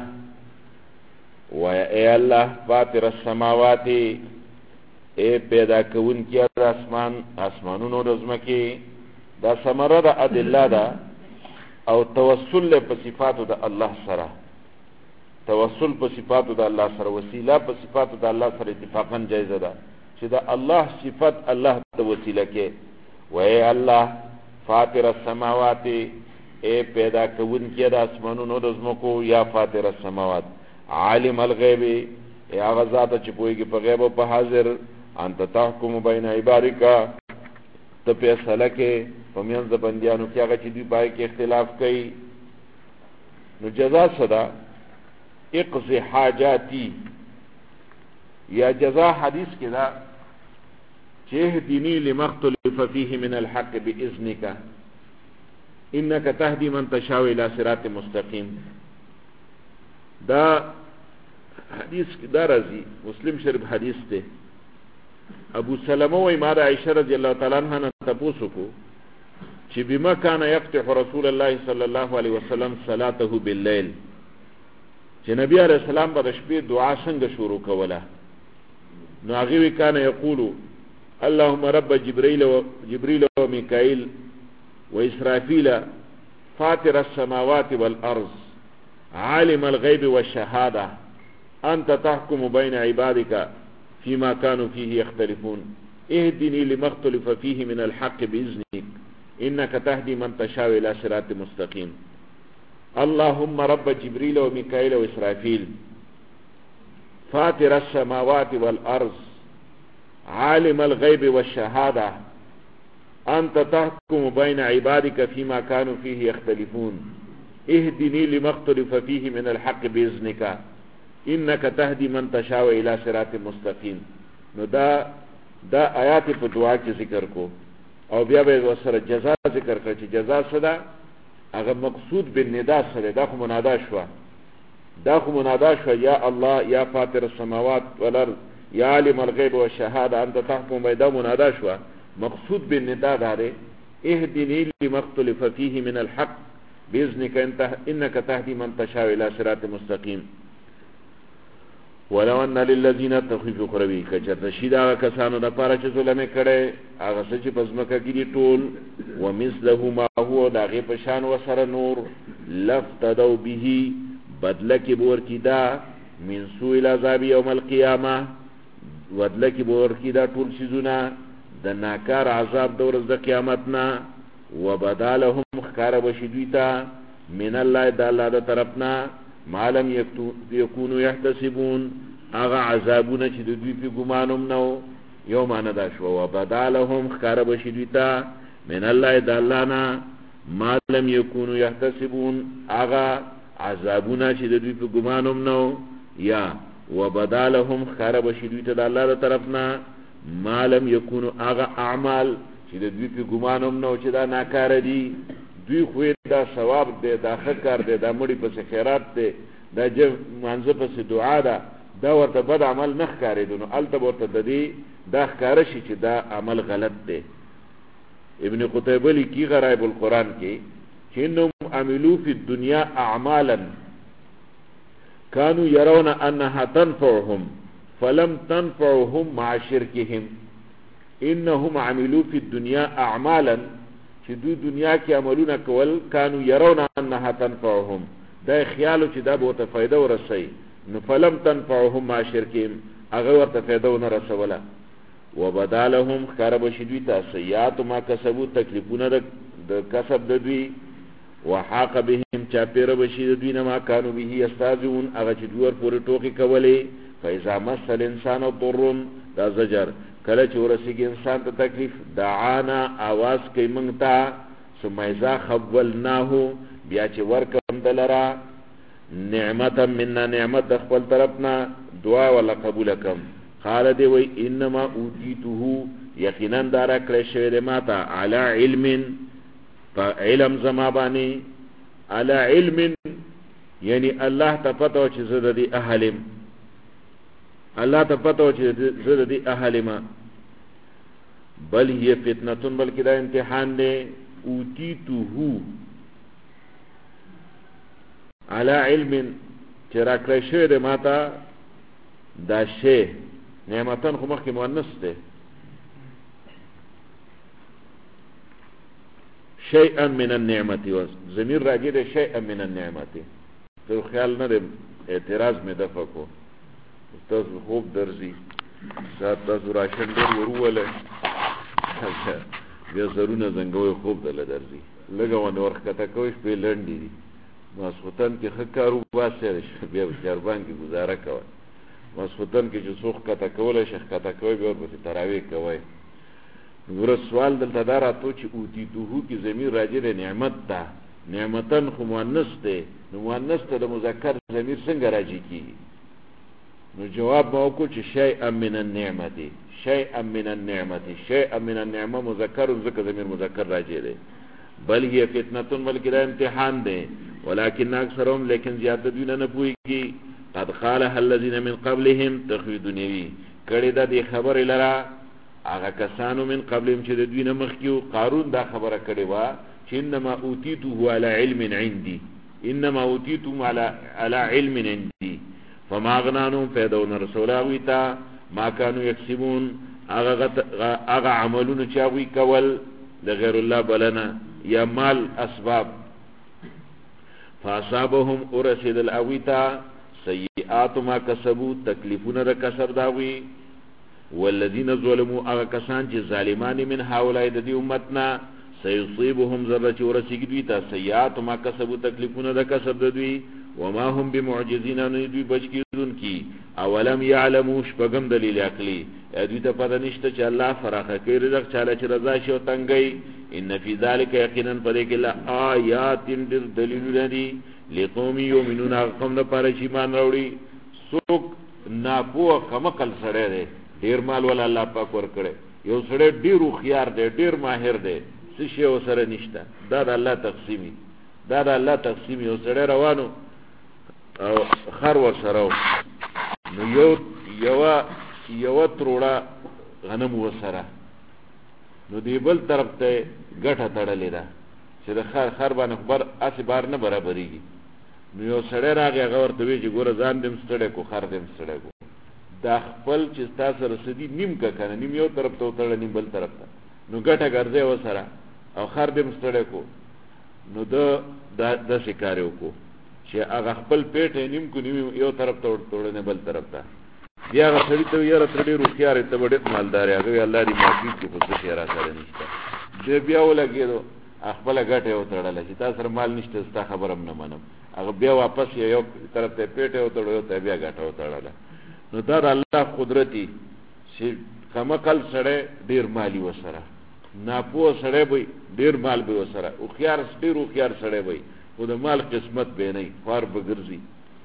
فاطر السماوات، اے پیدا کون کی اسمانونو د ځمکې. دا ثمره د ادله ده او توسل په صفاتو د الله سره، توسل په صفاتو د الله سره، وسیله په صفاتو د الله سره اتفاقا جایزه ده چې د الله صفت الله ته وسیله کې. و اے الله فاطر السماوات، اے پیدا کون کی د اسمانونو د ځمکو، یا فاطر السماوات. عالم الغیب، اے آغا ذاتا چی پوئیگی پا غیب و پا حاضر. انت تحکم بین عبادکا، تا پیسلہ کے فمینز بندیانو کیا غا چی دوی بائی کے اختلاف کئی. نو جزا صدا اقض حاجاتی، یا جزا حدیث کی دا چیہ دینی لمختلف فیہ من الحق باذنکا انکا تہدی من تشاو الى صراط مستقیم. دا حدیث دا رازی مسلم شریف حدیث تے. ابو سلمہ و امار عائشہ رضی اللہ تعالیٰ عنہ نے تپوسو کو چی بما کان یفتح رسول اللہ صلی اللہ علیہ وسلم صلاته باللیل، چی نبی علیہ السلام با رشبی دعا سنگ شروع کولا. نو آغیوی کان یقولو اللہم رب جبریل و میکائیل و اسرافیل فاطر السماوات والارض عالم الغیب والشہادہ انت تحکم بین عبادک فیما كانوا فیہ یختلفون اہدنی لما اختلف فیہ من الحق باذنک انک تہدی من تشاء الى صراط مستقیم. اللہم رب جبریل و میکائیل و اسرافیل فاطر السماوات والارض عالم الغیب والشہادہ انت تحکم بین عبادک فیما كانوا فیہ یختلفون اهدنی لما اختلف فیہ من الحق باذنک انک تهدی من تشاء الى صراط مستقیم. نو دا آیات په دعا کې ذکر کو او بیا به وسره جزا ذکر کړ چې جزا صدا هغه مقصود بالندا سره دا خو منادا شو، یا الله یا فاطر السماوات والارض یا عالم الغیب والشهاده انت تحکم بین، دا منادا شو. مقصود بالندا داره اهدنی لما اختلف فیہ من الحق باذنک انک تهدی من تشاء الى صراط مستقیم. ولو ان للذین تخفیف خروی کچر رشید آغا کسانو دا پارا چه ظلمه کرده آغا سچ پزمکا گیری طول ومثله ما هو دا غی پشان و سر نور لفتدو بیهی بدلکی بور کی دا من سوء العذاب یوم القیامه بدله کې به ورکړي دا ټول څیزونه د ناکار عذاب د ورځ د قیامت نه. وبدا لهم ښکاره به شي دوی ته من الله د الله د طرف نه ما لم یکونو یحتسبون هغه عذابونه چې د دوی په ګمان هم نه و. یو معنی دا شوه وبدا لهم ښکاره به شي دوی ته من الله د الله نه ما لم یکونو یحتسبون هغه عذابونه چې د دوی په ګمان هم نه و. یا وبدا لهم ښکاره به شي دوی ته د الله د طرف نه ما لم یکونو هغه اعمال چې د دوی په ګمان هم نه و چې دا ناکاره دي. دوی خو دا ثواب دی دا ښه کار دی دا مړي پسې خیرات دی دا مانځه پسې دعا ده دا ورته بد عمل نه ښکارېدو نو هلته به ورته د دې دا ښکاره شي چې دا عمل غلط دی. ابن قتیبه لیکي غرایب القرآن کې چې انهم عملوا فی الدنیا اعمالا كانوا يرون انها تنفعهم فلم تنفعهم مع شركهم. انهم عملوا فی الدنیا اعمالا چې دوی دنیا کې عملونه کول كانوا يرون انها تنفعهم دا خیالو چې دا به ورته فایده ورسوي نو فلم تنفعهم مع شركهم هغه ورته فایده ونه رسوله. وبدا لهم ښکاره به شي دوی ته سیئات ما کسبو تکلیفونه د کسب د دوی وحاق بهم چاپیره به شي د دوی نه ما کانو به یستهزئون هغه چې دوی ورپورې ټوکې کولې. فاذا مس الانسان ضر دا زجر کله چې ورسېږي انسان ته تکلیف دعانا آواز کوي موږ ته ثم اذا خولناه بیا چې ورکم دلره نعمتا منا نعمت د خپل طرف نه دعا ولا قبول کم قال دی وی انما اوتیته یقینا دا را کړی شوی دی ما ته علی علم په علم زما باندې علی علم یعنی الله ته پته و چې زه د دې اهلم الله ته پته و چې زه د دې اهلم بل هي فتنه بلکې دا امتحان دی. اوتیته علی علم چې را کړی شوی دی ما ته دا شی نعمتن خو مخکې مؤنث دی شیئا من النعمت و ضمیر راجع دی شیئا من النعمت تو خیال نه دی اعتراض می دفع کو تاسو خوب درځي تاسو راشن ډېر وروله بیا سرونه زنګوي خوب دله درځي لږه ونه ورښکته کوئ شپې لنډې دي ماسخوتن کې ښه کار وباسئ بیا چاربان کې ګزاره کوئ ماسخوتن کې چې څوک ښکته کولی شي ښکته کوئ بیا ورپسې تراویح کوئ. ګوره سوال دلته دا راتلو چې اوتیتوهو کې ضمیر راجع دی نعمت ته نعمتن خو مؤنث دی نو مؤنث ته د مذکر ضمیر څنګه راجع کېږي نو جواب به وکړو چې شیئا من النعمت شیئا من النعمت شیئا من النعمه مذکر ځکه ضمیر مذکر راجع دی. بل هي فتنه بلکې دا امتحان دی ولكن اکثرهم لیکن زیاده دوی نه پوهېږي. قد قالها الذين من قبلهم تخوی دنیوي کړي دا دی خبرې لره هغه کسانو من قبلهم چې د دوی نه مخکې قارون دا خبره کړې وه چې انما اوتیته على علم عندي انما اوتیته على علم عندي فما غنانهم فیدون رسول هغوی ته ما کانو یکسبون هغه عملونه چې هغوی کول د غیر الله بلنه یا مال اسباب فاصابهم ورسېدل هغوی ته سیئات ما کسبو تکلیفونه د کسب د هغوی والذین ظلموا هغه کسان چې ظالمان من هؤلاء د دې امت نه سيصيبهم ذره چې ورسېږي دوی ته سیئات ما کسبو تکلیفونه د کسب د دوی وما هم بمعجزین نه دوی بچ کېدونکي. اولم یعلموا شپږم دلیل عقلي دوی ته پته نشته چې الله فراخه کوي رزق چاله چې رضا شي او تنګي. ان فی ذلک یقینا پدې کې لآیات دلیلونه دي لقوم یؤمنون قوم نه پاره چې ایمان راوړي. څوک ناپوه کمقل سړی دی ډیر مال ولا الله پاک ورکړي یو سړی ډیر خيار دی ډیر ماهر دی څه شی وسره نشته دا د الله تقسیمي دا د الله تقسیمي یو سړی روانو او خر ورسره نو یو تروړه غنم وسره نو دی بل طرف ته ګټه تړلې ده چې د خر باندې خبر اسی بار نه برابرېږي نو یو سړی راغی هغه ورته وی چې ګوره ځان دې ستړی کو خر دې ستړی کو دا خپل چې تاسو رسېدي نیم کا کنه نیم یو طرف ته وتړل نیم بل طرف ته نو ګټه ګرځي وسره او خر دې ستړی کو نو د شکار وکړو چې هغه خپل پیټ نیم کو نیم یو طرف ته وتړل بل طرف ته بیا هغه سړي ته یاره ته ډېر هوښیار یې ته به ډېر مالدار یې. هغه وایي الله دې معافي کړي خو څه شی را سره نشته. دی بیا ولګېدو خپله ګټه یې وتړله چې تا سره مال نشته ستا خبره هم نه منم. هغه بیا واپس یو طرف ته پیټه یې وتړو یو ته بیا ګټه وتړله. نو دا د الله قدرت دی چې کمقل سړی ډېر مال وي ورسره، ناپوه سړی به ډېر مال به ورسره، هوښیار ډېر هوښیار سړی به خو د مال قسمت به نه وي، خوار به ګرځي.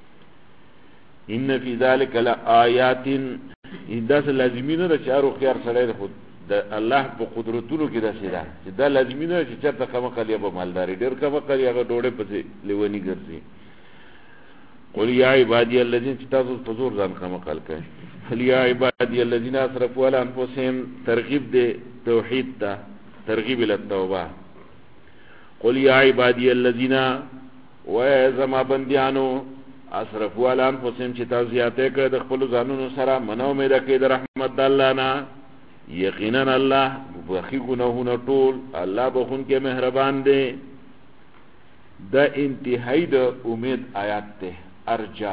ان فی ذلک لآیات، داسې لازمي نه ده چې هر هوښیار سړی د خود د الله په قدرتونو کې داسې ده چې دا لازمي نه ده چې چېرته کمقل یا به مالداري، ډېر کمقل هغه ډوډۍ پسې لیوني ګرځي. قل یا عبادی الذین، چې تاسو په زور ځان کمقل کوئ. قل یا عبادی الذین اسرفوا علی انفسهم، ترغیب دے توحید تا، ترغیب التوبه. قل یا عبادی الذین، و زما بندیانو، اسرفوا علی انفسهم چې تاسو زیاتې کړې د خپل ځانونو سره، منو مې د کې د رحمت د الله نه. یقینا الله بخي ګناهونه ټول، الله بخون کې مهربان دی. دا انتهایی د امید آیات ته. ارجا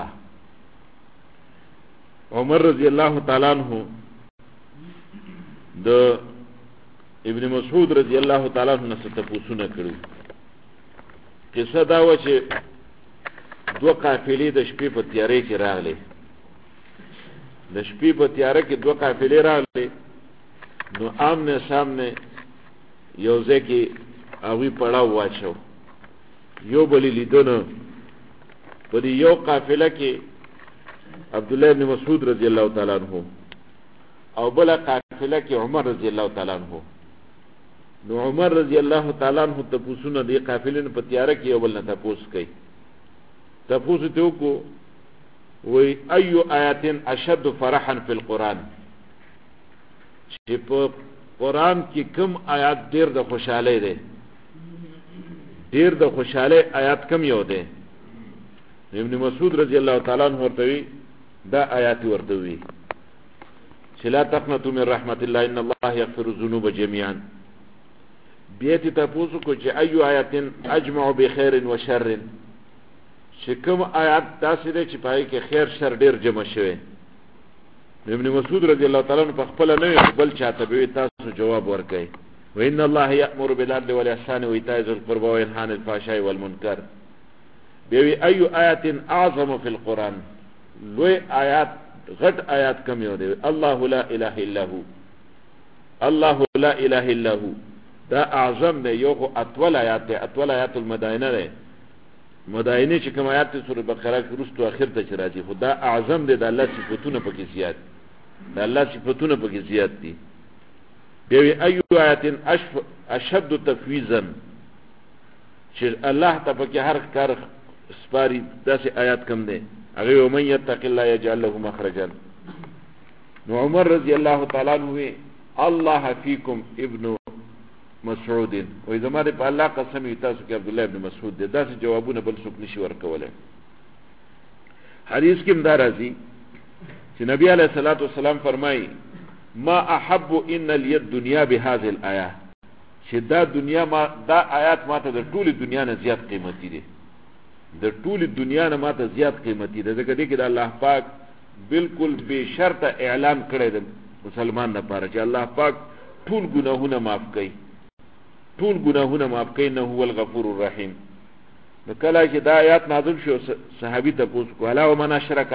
عمر رضی الله تعالی عنہ د ابن مسعود رضی الله تعالی عنہ څخه تاسو کړو. قصه دا و چې دوه قافلې د شپې په تیارې کې راغلې. د شپې په تیارې کې دوه قافلې راغلې، نو آمنے سامنے یو ځای کې هغوی پړاو واچو، یو بلی لیدنه. په دې یو قافله کې عبدالله ابن مسعود رضی الله تعالی عنہ او بله قافله کې عمر رضی الله تعالی عنہ. نو عمر رضی الله تعالی عنہ تپوسونه دې قافلې په تیاره کې یو بل نه تپوس کوي. تپوس ته وکړو وی ایو آیات اشد فرحا فی القرآن، چې په قرآن کې کوم آیات ډیر د خوشحالی دی، ډیر د خوشحالی آیات کم یو دی. ابن مسعود رضی الله تعالی عنہ ورته وی دا آیات ورته وی چې لا تقنطوا من رحمت الله ان الله یغفر الذنوب جميعا. بیا ته تاسو کو چې ایو آیات اجمع بخیر و شر، چې کوم آیات داسې دی چې پای کې خیر شر ډیر جمع شوی. ابن مسعود رضی الله تعالی عنہ په خپل نه بل چاته به تاسو جواب ورکړي. وان الله یأمر بالعدل والاحسان وایتاء ذی القربى وینهى عن الفحشاء والمنکر. بیوی ایو آیات اعظم فی القرآن، لوی آیات غټ آیات کم یو دی. الله لا اله الا هو، الله لا اله الا هو دا اعظم دی. یو خو اطول آیات دی، اطول آیات المدائنه دی. مدائنه چې کوم آیات سورۃ بقره کې رستو اخر ته چې راځي، خو دا اعظم دی. د الله صفاتونه پکې زیات، د الله صفاتونه پکې زیات دي. بیوی ایو آیات اشد تفویضا، چې الله ته پکې هر کار سپاری داسې آیات کم دی. هغه ومن یتق الله یجعل له مخرجا. نو عمر رضی الله تعالی عنہ الله فیکم ابن مسعود، وای زما دې په الله قسم وي تاسو کې عبد الله ابن مسعود دی. داسې جوابونه بل څوک نشي ورکولای. حدیث کې هم دا راځي چې نبی علیه الصلاۃ والسلام فرمایي ما احب ان الید دنیا بهذه الايه، چې دا دنیا ما دا آیات ماته د ټولې دنیا نه زیات قیمتي دي، د ټولې دنیا نه ماته زیات قیمتي ده. ځکه دې کې د الله پاک بالکل بے شرطه اعلان کړی د مسلمان لپاره چې الله پاک ټول ګناهونه معاف کوي، ټول ګناهونه معاف کوي، نه هو الغفور الرحیم. نو کله چې دا آیات نازل شو صحابي تپوس کو الا ومن اشرک،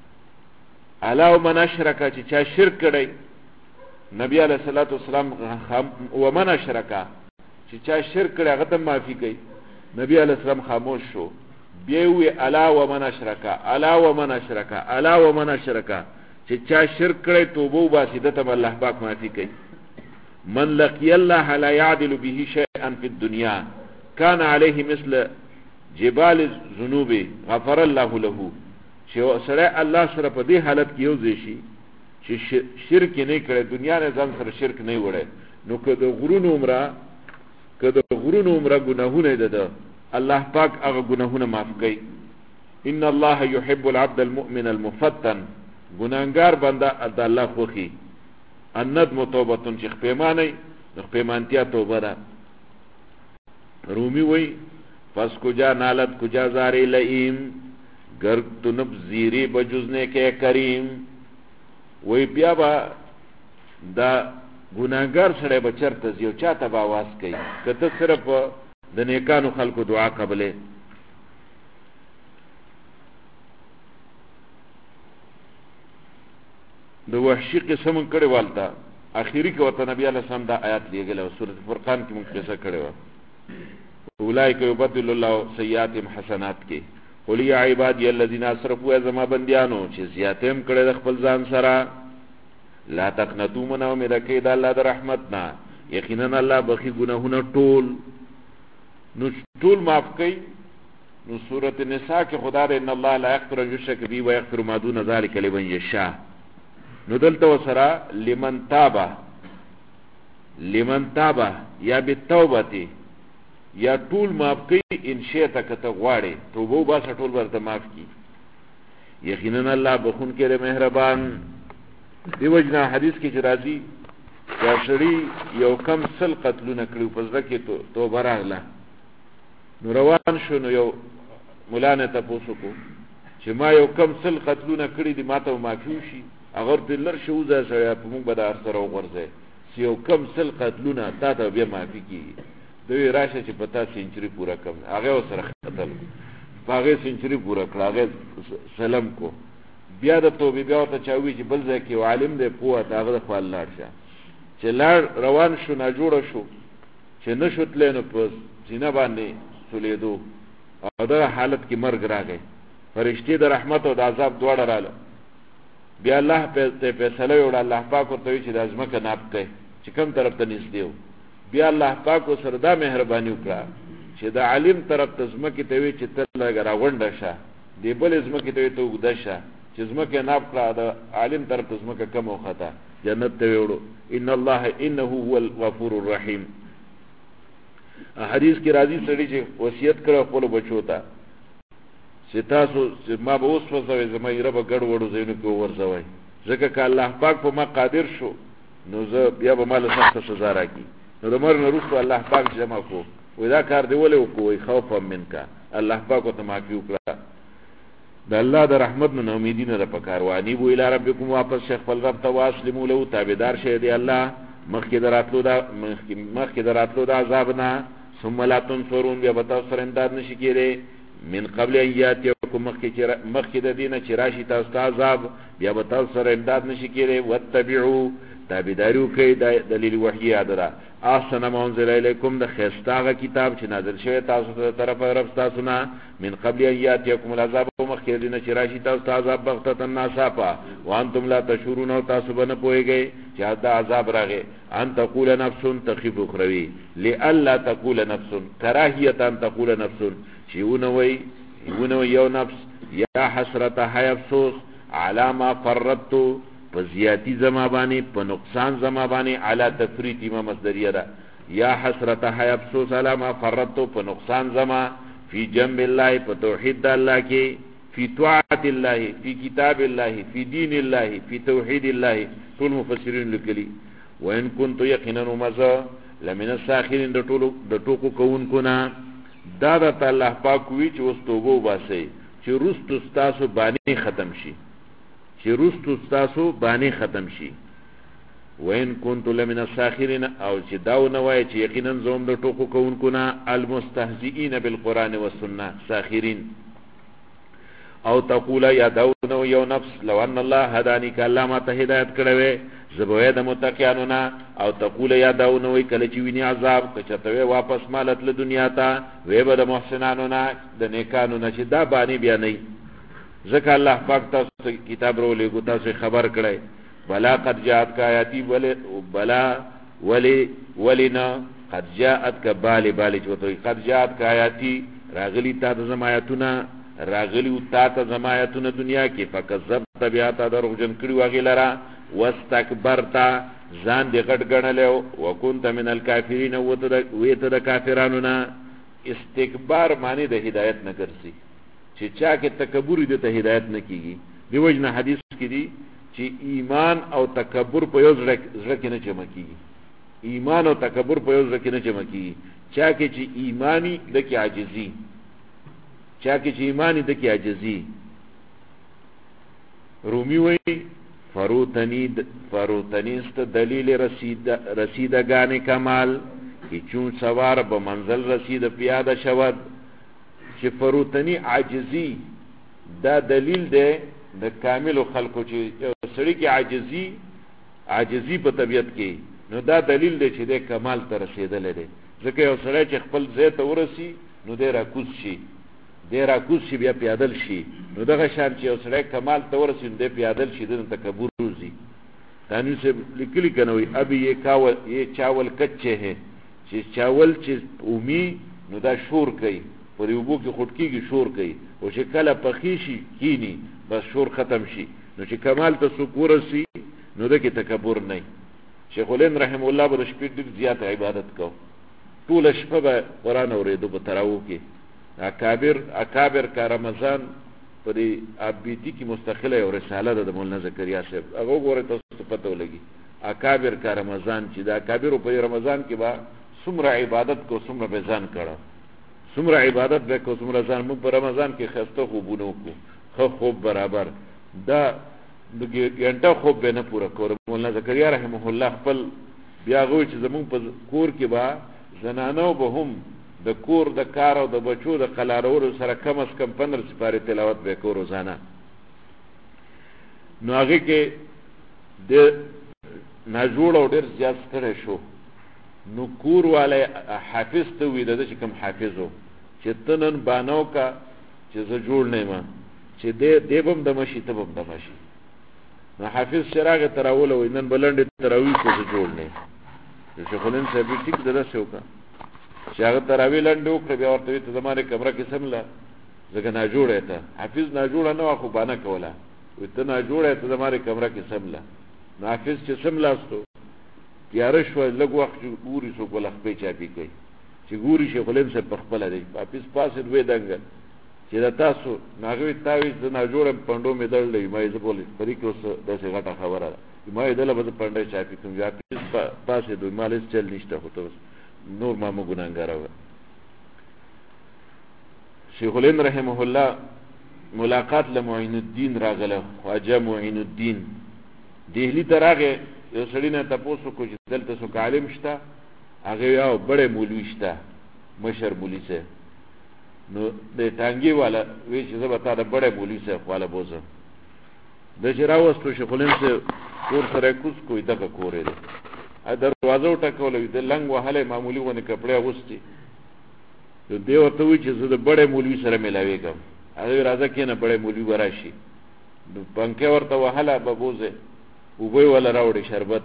الا ومن اشرک، چې چا شرک کړی. نبی علیہ الصلوۃ والسلام ومن اشرک، چې چا شرک کړی هغه ته معافي کوي. نبی علیہ السلام خاموش شو. بیا وی الا ومن اشرک، الا ومن اشرک، الا ومن اشرک، چې چا شرک کړی توبه وباسي دته الله پاک معافي کوي. من لقي الله لا يعدل به شيئا في الدنيا كان عليه مثل جبال الذنوب غفر الله له. چې سره الله سره په دې حالت کې یو ځای شي چې شرک نه کړي، دنیا نه ځان سره شرک نه وړي، نو که د غرونو عمره ګناهونه ده الله پاک هغه ګناهونه معاف کوي. ان الله يحب العبد المؤمن المفتن، ګناهګار بنده د الله خوخي. الندم توبه، چې پیمانه د پیمانتیا توبه ده. رومي وای پس کجا نالت کجا زاری لئیم، گر تو نب زیری بجزنے کے کریم. وی بیا به دا ګناهګار سړی به چېرته ځي او چا ته به اواز کوي که ته صرف د نیکانو خلکو دعا قبلې. د وحشي قصه مونږ کړې والته اخیری کې ورته نبي علیه السلام دا آیات لیږلی و سورة فرقان کې مونږ قصه کړې وه اولئک یبدل الله سیئاتهم حسنات کې قل یا عبادی الذین اسرفوا زما بندیانو چې زیاتې هم کړی د خپل ځان سره لا تقنطوا من امید کید الله د رحمت نه یقینا الله بخي ګناهونه ټول معاف کوي. نو سورۃ النساء کې خدا دې ان الله لا یغفر ان یشرک به و یغفر ما دون ذلک لمن یشاء. نو دلته وسره لمن تابه یا بالتوبه یا ټول معاف کوي ان شئت کته غواړي توبه وباسه ټول ورته معاف کی. یقینا الله بخون کې مهربان. دی وجنا حدیث کې چې راځي یا شری یو کم سل قتلونه کړو په ځکه کې توبه راغله. نو روان شو نو یو مولانا تاسو کو چې ما یو کم سل قتلونه کړی دي ماته معافي شي اگر دلر شو ځا سره په موږ به د سره وغورځي چې یو کم سل قتلونه تا ته بیا معافي کیږي. دوی راشه چې پتا سنچري پورا کم هغه سره قتل هغه سنچري پورا کړ هغه سلام کو بیا د توبې بیا ته چاوي چې بل ځای کې عالم دی پوهه هغه د خپل لاړ شه چې لاړ روان شو نه جوړ شو چې نشوتل نو په زینه باندې سلیدو او دا حالت کې مرګ راغی. فرشتي د رحمت او د عذاب دواړه رااله. بیا الله په فیصله وکړ الله پاک ورته چې د ازمکه ناپ کوي چې کوم طرف ته نږدې و. بیا الله پاک سره دا مهرباني وکړه چې د عالم طرف ته ازمکه ته وی چې تل راغونډه شه دی بل ازمکه ته ته وګد شه چې ازمکه ناپ کړه د عالم طرف ته ازمکه کم او خطا جنت ته وړو. ان الله انه هو الغفور الرحیم. حدیث کې راځي سړي چې وصیت کړو خپل بچو ته چې تاسو ما به اوس وځوي زما یې رب ګډ وړو زینو کې ورځوي ځکه که الله پاک په ما قادر شو نو زه بیا به مال سخت سزا راکړي. نو د مرګ نه وروسته الله پاک جمع کو وای دا کار دی ولې وکوي خوفا منکا الله پاک ته معافي وکړه. د الله د رحمت نه امیدي نه پکار وانی بو الی ربکم واپس شیخ فل رب تواسلمو له تابعدار شه دی الله مخکې دراتلو دا عذاب نه ثم لا تنصرون بیا بتا سره امداد نشي کېږي من قبل ایات یکم مخکې د دینه چې راشي تاسو ته عذاب بیا بتا سره امداد نشي کېږي. وتتبعوا تابعداریو کوي د دلیل وحی یاد را احسن ما انزل الیکم د خستاغه کتاب چې نازل شوی تاسو ته طرف رب تاسو نه من قبل ایات یکم العذاب مخکې د دینه چې راشي تاسو ته عذاب بغتة ناصافا وانتم لا تشعرون او تاسو به نه پوهیږئ چې دا عذاب راغی. ان تقول نفس تخف اخروی لالا تقول نفس کراهیه ان تقول نفس چې ونوي یو نفس یا حسرت hay افسوس علی ما فرطت په زیاتی زما باندې په نقصان زما باندې علی تفریط ما مصدریه ده یا حسرت hay افسوس علی ما فرطت په نقصان زما فی جنب الله په توحید الله کې فی طاعت الله فی کتاب الله فی دین الله فی توحید الله. ټول مفسرین لیکلي وان كنت یقینا مزه لمن الساخرین د ټوکو کوونکو نه دا د الله پاک وی چې واستوبو باسي چې رستو تاسو باندې ختم شي وان كنت لمن الساخرین او چې داو نه وای چې یقینا زوم د ټوکو کوونکو نه المستهزئین بالقران والسنه ساخرین. او تقول یا داونو یو نفس لو ان الله هدانی ک الله ما ته هدایت کړو زبوی د متقینو نه. او تقول یا داونو کله چې ویني عذاب کچته واپس مالت له دنیا ته وې به د محسنانو نه د نیکانو نه چې دا باندې بیا نه ځکه الله پاک تاسو کتاب رو لګو تاسو خبر کړی بلا قد جاءت کا آیاتی ولنا قد جاءت کا بالی چوتوی قد جاءت کا آیاتی راغلی تا د زمایتونه راغلی تا ته زمایتونه دنیا کې فکذبت بیا تا دروغجن کړي واغلرا واستكبرت ځان دې غټ ګڼلو وكنت من الكافرين وته د کافرانو نه. استکبار معنی د هدایت نه ګرځي چې چا کې تکبر دې ته هدایت نه کیږي. دیو جن حدیث کې دي چې ایمان او تکبر په یو ځل کې نه جمع کیږي. ایمان او تکبر په یو ځل کې نه جمع کیږي. چا کې چې ایمانی د کې عاجزي چا کې چې ایمانی د کې عاجزي. رومي وایي فروتنی است دلیل رسیدگان کمال که چون سوار به منزل رسید پیاده شود. چې فروتنی عاجزی دا دلیل دی د کامل خلقو چې یو سړی کې عاجزی په طبیعت کې، نو دا دلیل دی چې د کمال ته رسیدلی دی. ځکه یو سړی چې خپل ځای ته ورسی نو دی راکوز شي بیا پیادل شي. نو دغه شان چې یو سړی کمال ته ورسی نو دی پیادل شي، دنه تکبر روزي. دانیو سے لیکلی کنه وی ابھی یہ چاول کچے ہے، چې چاول چې اومی نو دا شور کوي، پر یو بو کې خټکیږي شور کوي، او چې کله پخی شي کینی بس شور ختم شي. نو چې کمال ته څوک ورسی نو د کې تکبر نه. شیخ الهند رحم الله به شپې ډېر زیات عبادت کو، ټول شپه به قرآن اورېدو په تراو کې. اکابر کا رمضان په دې ابیتی کې مستقله یو رساله ده د مولانا زکریا صاحب، هغه وګورئ تاسو ته پته ولګي. اکابر کا رمضان چې دا اکابر په رمضان کې با څومره عبادت کو، څومره به ځان کړه، څومره عبادت به کو، څومره ځان. موږ په رمضان کې خسته خوبونه وکړو، خو خوب برابر دا د ګنټه خوب به نه پوره کور. مولانا زکریا رحمه الله خپل بیا غوي چې زمونږ په کور کې با زنانو به هم د کور د کار او د بچو د قلارولو سره کم از کم 15 سپارې تلاوت به کو روزانه. نو هغه کې د ناجوړ او ډېر زیات ستړی شو، نو کور والا حافظ ته وی د چې کوم حافظ وو چې تنن بانو کا چې زه جوړ نه ما چې دې بم د مشي ته بم د مشي. نو حافظ شراغ تراول وی نن بلند تراوی کو زه جوړ نه. شیخ الهند صاحب ټیک درسه وکړه چې هغه تراوی لنډو کړ، بیا ورته ته زماره کمره کې سمله ځکه نه جوړه ته حافظ نه جوړه نه خو باندې کوله، وي ته نه جوړه ته زماره کمره کې سمله. نو حافظ چې سملاستو تیار شو، لږ وخت ګوري سو بلخ په چاپی کوي چې ګوري شیخ الهند صاحب په خپل دی حافظ پاسه دوی دنګ چې دا تاسو ناغوي تاوي د نه جوړه پندو مې دړلې ما یې بوله پرې کې اوس داسې غټه خبره ده ما یې دله به پندې چاپی کوم یا پاسه دوی مالس چل نشته خو ته نور ما مو ګناګار و. شیخ الهند رحمه الله ملاقات له معین الدین راغله، خواجه معین الدین دهلی ته راغی. یو سړی نه تاسو کو چې دلته څوک عالم شته، هغه یو بڑے مولوی شته مشر مولوی سه. نو د ټانګي والا وی چې زه به تا د بڑے مولوی سه خواله بوزم. د چې راوستو شیخ الهند سه کور سره کوس کوی دغه کورې ده، ا دروازه ټکولې د لنګ وهله معمولی ونه کپڑے اغوستي. نو دی ورته وی چې زه د بڑے مولوی سره ملاوي کوم، هغه راځه کینه بڑے مولوی وراشي. نو پنکه ورته وهله به بوزه وګوي ولا راوړي شربت،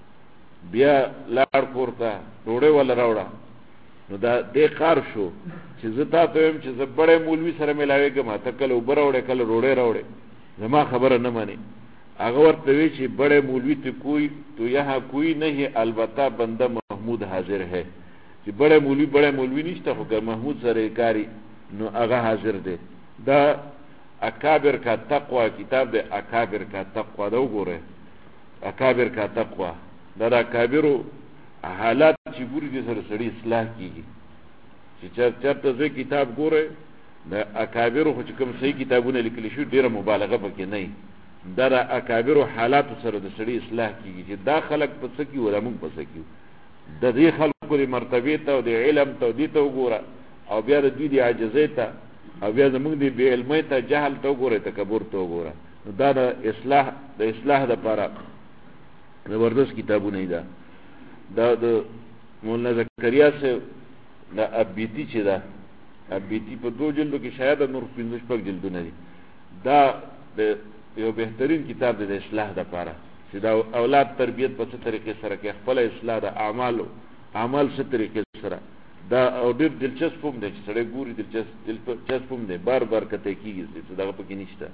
بیا لاړ کورته ډوړې ولا راوړه. نو دا دې کار شو چې زه تاسو هم چې زه بڑے مولوی سره ملاوي کوم، ته کله وبراوړې کله ډوړې راوړې، زما خبره نه مانی. هغه ورته وی چې بڑے مولوی ته کوئی تو یہاں کوئی نہیں البتہ بندہ محمود حاضر ہے. چې بڑے مولوی نشته خو ګر محمود سره کاری نو هغه حاضر دی. دا اکابر کا تقوا کتاب دی، اکابر کا تقوا دا وګوره. اکابر کا تقوا دا اکابرو حالات چې ګوري دي سره سړی اصلاح کیږي. چې چرته زه کتاب ګوره دا اکابرو خو چې کوم صحیح کتابونه لیکل شي ډیره مبالغه پکې نه، دا اکابرو حالات سره د سړی اصلاح کیږي چې دا خلق په څه کې ولا موږ په څه کې د دې خلکو د مرتبه ته او د علم ته دي ته وګوره، او بیا د دوی د عاجزۍ ته او بیا زموږ د بې علمۍ ته جهل ته وګوره، تکبر ته وګوره. دا د اصلاح لپاره زبردست کتابونه دي. دا د مولانا زکریا سے دا ابیتی چې دا ابیتی په 2 جلدو کې شاید نور 15 جلدونه دي. دا د یو بهترین کتاب دی د اصلاح لپاره چې دا اولاد تربیت په څه طریقې سره کې خپل اصلاح د اعمال څه طریقې سره دا او ډېر دلچسپ هم دی چې سړی ګوري دلچسپ هم دی، بار کته کېږي چې دغه پکې نشته.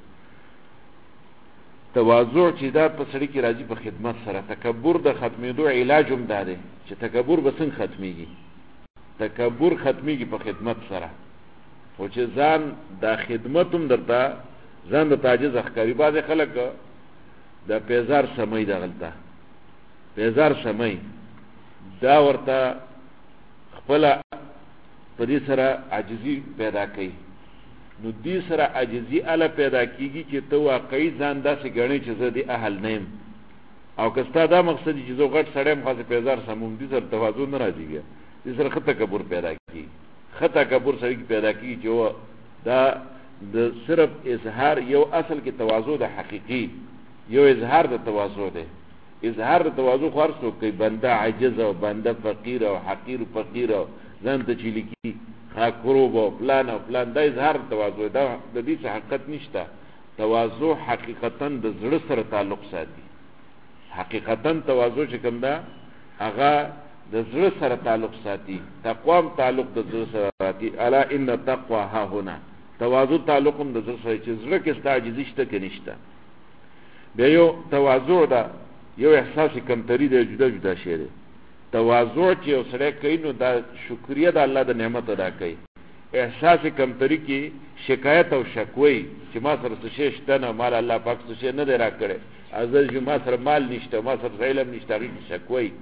تواضع چې دا په سړی کې راځي په خدمت سره. تکبر د ختمېدو علاج هم دا دی چې تکبر به څنګه ختمېږي. تکبر ختمېږي په خدمت سره، خو چې ځان دا خدمت هم درته ځان د تعجز اخکاری. بعض خلک دا پیزار سمای دا غلطه پیزار سمای دا ورته خپل په دې سره عاجزي پیدا کوي. نو دې سره عاجزي اله پیدا کیږي چې ته واقعي ځان داسې ګڼې چې زه دې اهل نه یم او که ستا دا مقصد چې زه غټ سړی یم خاصې پیزار سموم دې سره تواضع نه راځي بیا دې سره ښه تکبر پیدا کېږي ښه تکبر سړي کې پیدا کېږي چې دا د صرف اظهار یو اصل کې تواضع د حقیقي یو اظهار د تواضع دی اظهار د تواضع خو هر څوک کوي بنده عاجز او بنده فقیر او حقیر فقیر او ځان ته چې لیکي خاکروب او فلان او فلان دا اظهار تواضع دا د دې څه حقیقت نشته تواضع حقیقتا د زړه سره تعلق ساتي حقیقتا تواضع چې کوم دا هغه د زړه سره تعلق ساتي تقوا تعلق د زړه سره ساتي الا ان التقوى ها هنا تواضع تعلق د زړه سره چې زړه کې ستعجزي شته کې نشته بیا یو تواضع دا یو احساس کمتری دی جدا جدا شی دی تواضع چې یو سړی کوي نو دا شکریه د الله د نعمت ادا کوي احساس کمتری کې شکایت او شکوی چې ما سره څه شی شته نه مال الله پاک څه شی نه دی راکړی ازل چې ما سره مال نشته ما سره علم نشته هغې کې شکوی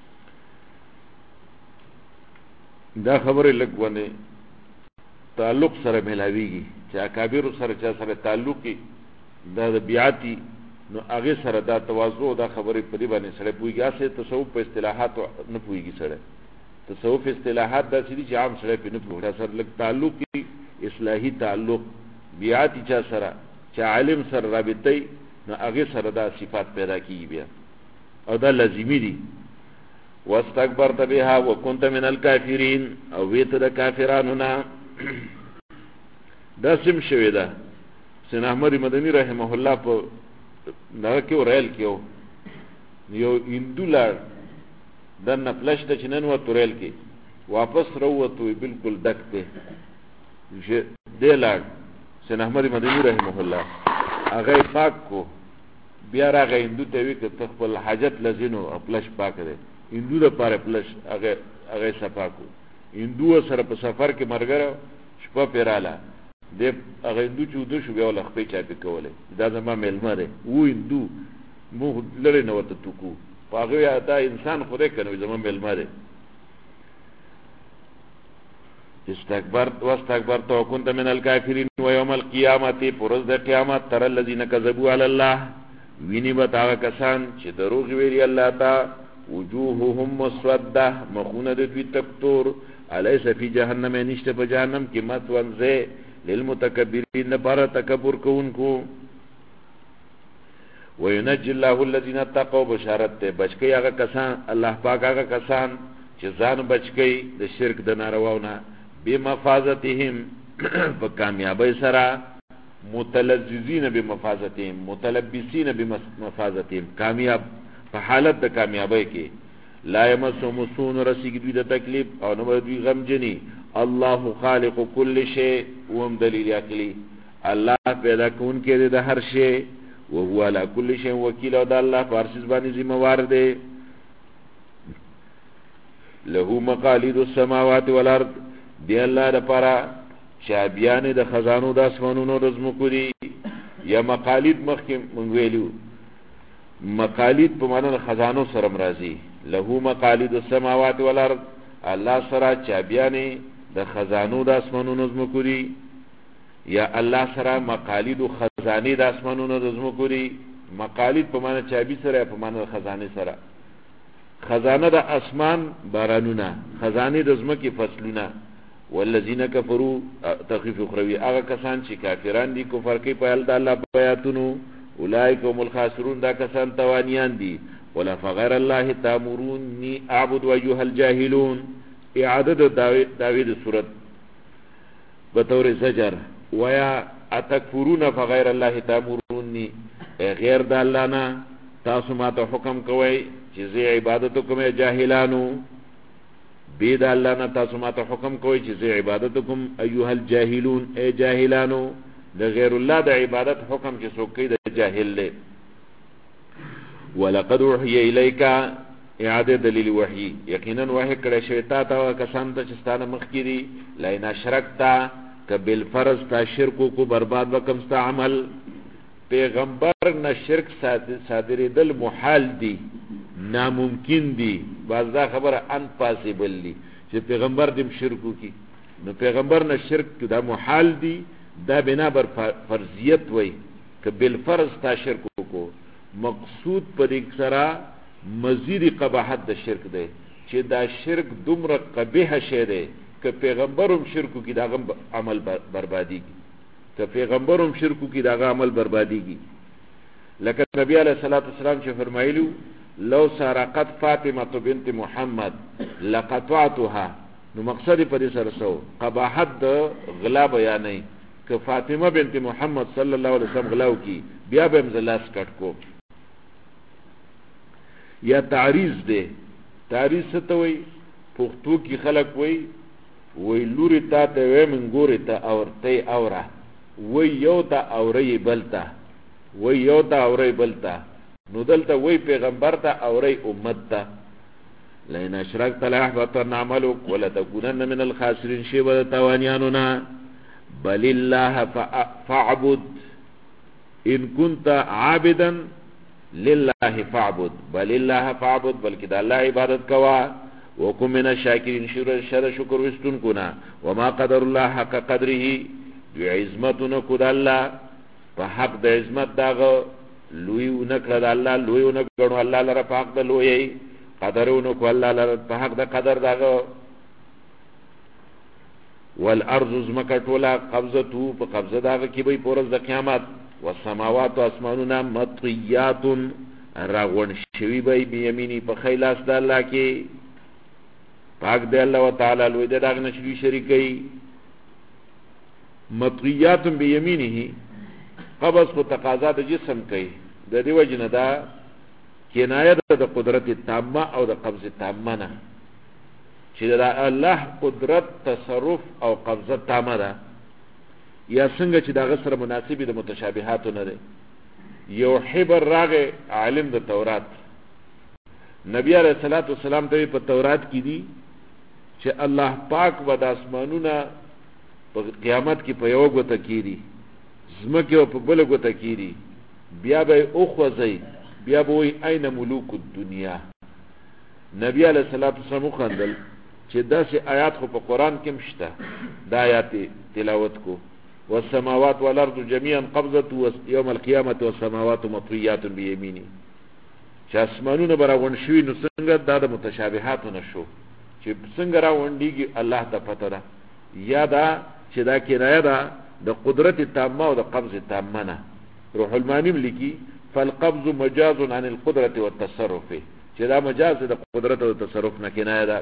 دا خبرې لږ ونې تعلق سره ملاویږي چې اکابرو سره چا سره تعلق دا د بیعتي نو هغې سره دا تواضع دا خبرې په دې باندې سړی پوهېږي هسې تصوف په اصطلاحات نه پوهېږي سړی تصوف اصطلاحات داسې دي چې عام سړی پرې نه پوهېږي سره لږ تعلق اصلاحي تعلق بیعتي چا سره چا عالم سره رابطه نو هغې سره دا صفات پیدا کېږي بیا او دا لازمي دي واستكبرت بها وكنت من الكافرين او ویت د کافرانو نه دا سم شوی ده حسین احمد مدني رحمه الله په دغه کې ریل کې یو هندو لاړ دنه فلش ته چې نن وته ریل کې واپس راووتو بالکل ډک دی دې لاړ حسین احمد مدني رحمه الله هغه پاک کو بیا راغی هندو ته وی که ته خپل حاجت لزینو فلش پاک دی هندو د پاره فلش هغه صفا کو هندو سره په سفر کې مرګره شپه پیراله د هغه هندو چې ودو شو بیا ول خپې چاپی کوله دا زما ملما دی و هندو مو لړې نه وته توکو هغه دا انسان خوره کنه زما ملما دی واستكبرت وكنت من الكافرين ويوم القيامه فرز د قیامت تر الذين كذبوا على الله ویني بتا کسان چې دروغ ویلي الله تا وجوههم مسوده مخونه د دوی تکتور الیس فی جهنم نشته په جهنم کې متونزه للمتکبرین لپاره تکبر کوونکو وینجی الله الذین اتقوا بشارت ته بچکی هغه کسان الله پاک هغه کسان چې ځان بچکی د شرک د نارواونه بمفازتهم په کامیابی سره متلذذین بمفازتهم متلبسین بمفازتهم کامیاب په حالت د کامیابی کې لا یمسهم سوء رسیږي دوی د تکلیف او نه دوی غمجنی الله خالق كل شيء وهم دلیل عقلی الله پیدا کون کې د هر شی او هو على كل شيء وکیل او د الله فارسیز باندې ذمہ وار دی له مقاليد السماوات والارض دی الله لپاره چابیان د خزانو د اسمانونو رزمکو دي یا مقالید مخکې مونږ ویلو مقالید په معنی خزانو سره مرضی له مقالید السماوات والارض الله سره چابیان د خزانو د اسمانونو رزمکو دي یا الله سره مقالید خزانه د اسمانونو رزمکو دي مقالید په معنی چابی سره په معنی خزانه سره خزانه د اسمان بارانونه خزانه د زمکه فصلونه والذین کفروا تخفیف اخروی هغه کسان چې کافران دي کفر کوي په د الله بیاتونو اولئک هم الخاسرون دا کسان توانیان دي ولا فغیر الله تامرونی اعبد وجه الجاهلون اعاده داوید سورت بطور زجر ویا اتکفرون فغیر الله تامرونی غیر د الله نه تاسو ماته حکم کوي چې زه عبادت کوم جاهلانو بيد الله نه تاسو ماته حکم کوي چې زه عبادت کوم ایها الجاهلون ای جاهلانو د غیر الله د عبادت حکم چې څوک کوي د جاهل له ولقد وحي اليك اعاده دلیل وحی یقینا وحی کړه شوی تا ته کسان ته چې ستانه مخ کړي لینا شرکتا کبل فرض تا شرک کو برباد وکم ستا عمل پیغمبر نه شرک صادری دل محال دی ناممکن دی باز دا خبره ان پاسیبل دی چې پیغمبر دیم شرکو کی نو پیغمبر نه شرک دا محال دی دا بنا بر فرضیت وای که بالفرض تا شرک کو مقصود پر ایک سرا مزید قباحت د شرک دی چې دا شرک دومره قبیح شی دی که پیغمبرم شرکو کی دا عمل بربادیږي که پیغمبرم شرکو کی دا عمل بربادیږي لکه نبی علیہ الصلوۃ والسلام چې فرمایلو لو سرقت فاطمه بنت محمد لقطعتها نو مقصد په دې سره سو قباحت د غلا بیانې که فاطمه بنت محمد صلی الله علیه وسلم غلاو کی بیا به مزلاس کټ کو یا تعریض ده تعریض څه ته وای پښتو کې خلک وای لوري تا ته وای منګوري ته اورته اوره وای یو تا اوري بلتا وای یو تا اوري بلتا نو دلته وای پیغمبر ته اوري امت ته لئن اشركت ليحبطن عملك ولا تكونن من الخاسرين شی ول توانیانونا بل الله فاعبد ان كنت عابدا لله فاعبد بل الله فاعبد بلکې د الله عبادت کوا وکم من الشاکرین شکر وستون کنا وما قدر الله حق قدره دی عظمتنا کو د الله په حق د عظمت داغه لوی ونکړه د الله لوی ونکړو الله لره په حق د لوی قدرونو کو الله لره په حق د قدر داغه والارض زمکټولا قبضته په قبضه داغه کې به پورز د قیامت والسماوات اسماننا مطیات راغون شوی به بیمینی په خیلاس د الله کې پاک دی الله تعالی لوی دغه نشری شریکي مطیات بیمینه قبض کو تقاضا د جسم کوي د دې وجنه دا کنایه د قدرت تامه او د قبض تامه نه چې د الله قدرت تصرف او قبضه تامه ده یا څنګه چې دا غسر مناسبه د متشابهات نه ده یو حبر راغه عالم د تورات نبی علیہ الصلوۃ والسلام ته په تورات کې دي چې الله پاک و د اسمانونو په قیامت کې په یو غوته کیږي زمکه په بل غوته کیږي بیا به او خوځي بیا به وي اين ملوک الدنیا نبی علیہ الصلوۃ والسلام خندل چې داسې آیات خو په قران کې مشته دا آیات تلاوت کو والسماوات والارض جميعا قبضته يوم القيامه والسماوات مطويات بيمينه چې اسمانونه براغون شوي نو څنګه دا د متشابهاتو نشو چې څنګه راوندېږي الله ته پته ده یا دا چې دا کنایه ده د قدرت تامه او د قبض تامه نه روح المانی لیکي فالقبض مجاز عن القدره والتصرف چې دا مجاز د قدرت او تصرف نه کنایه ده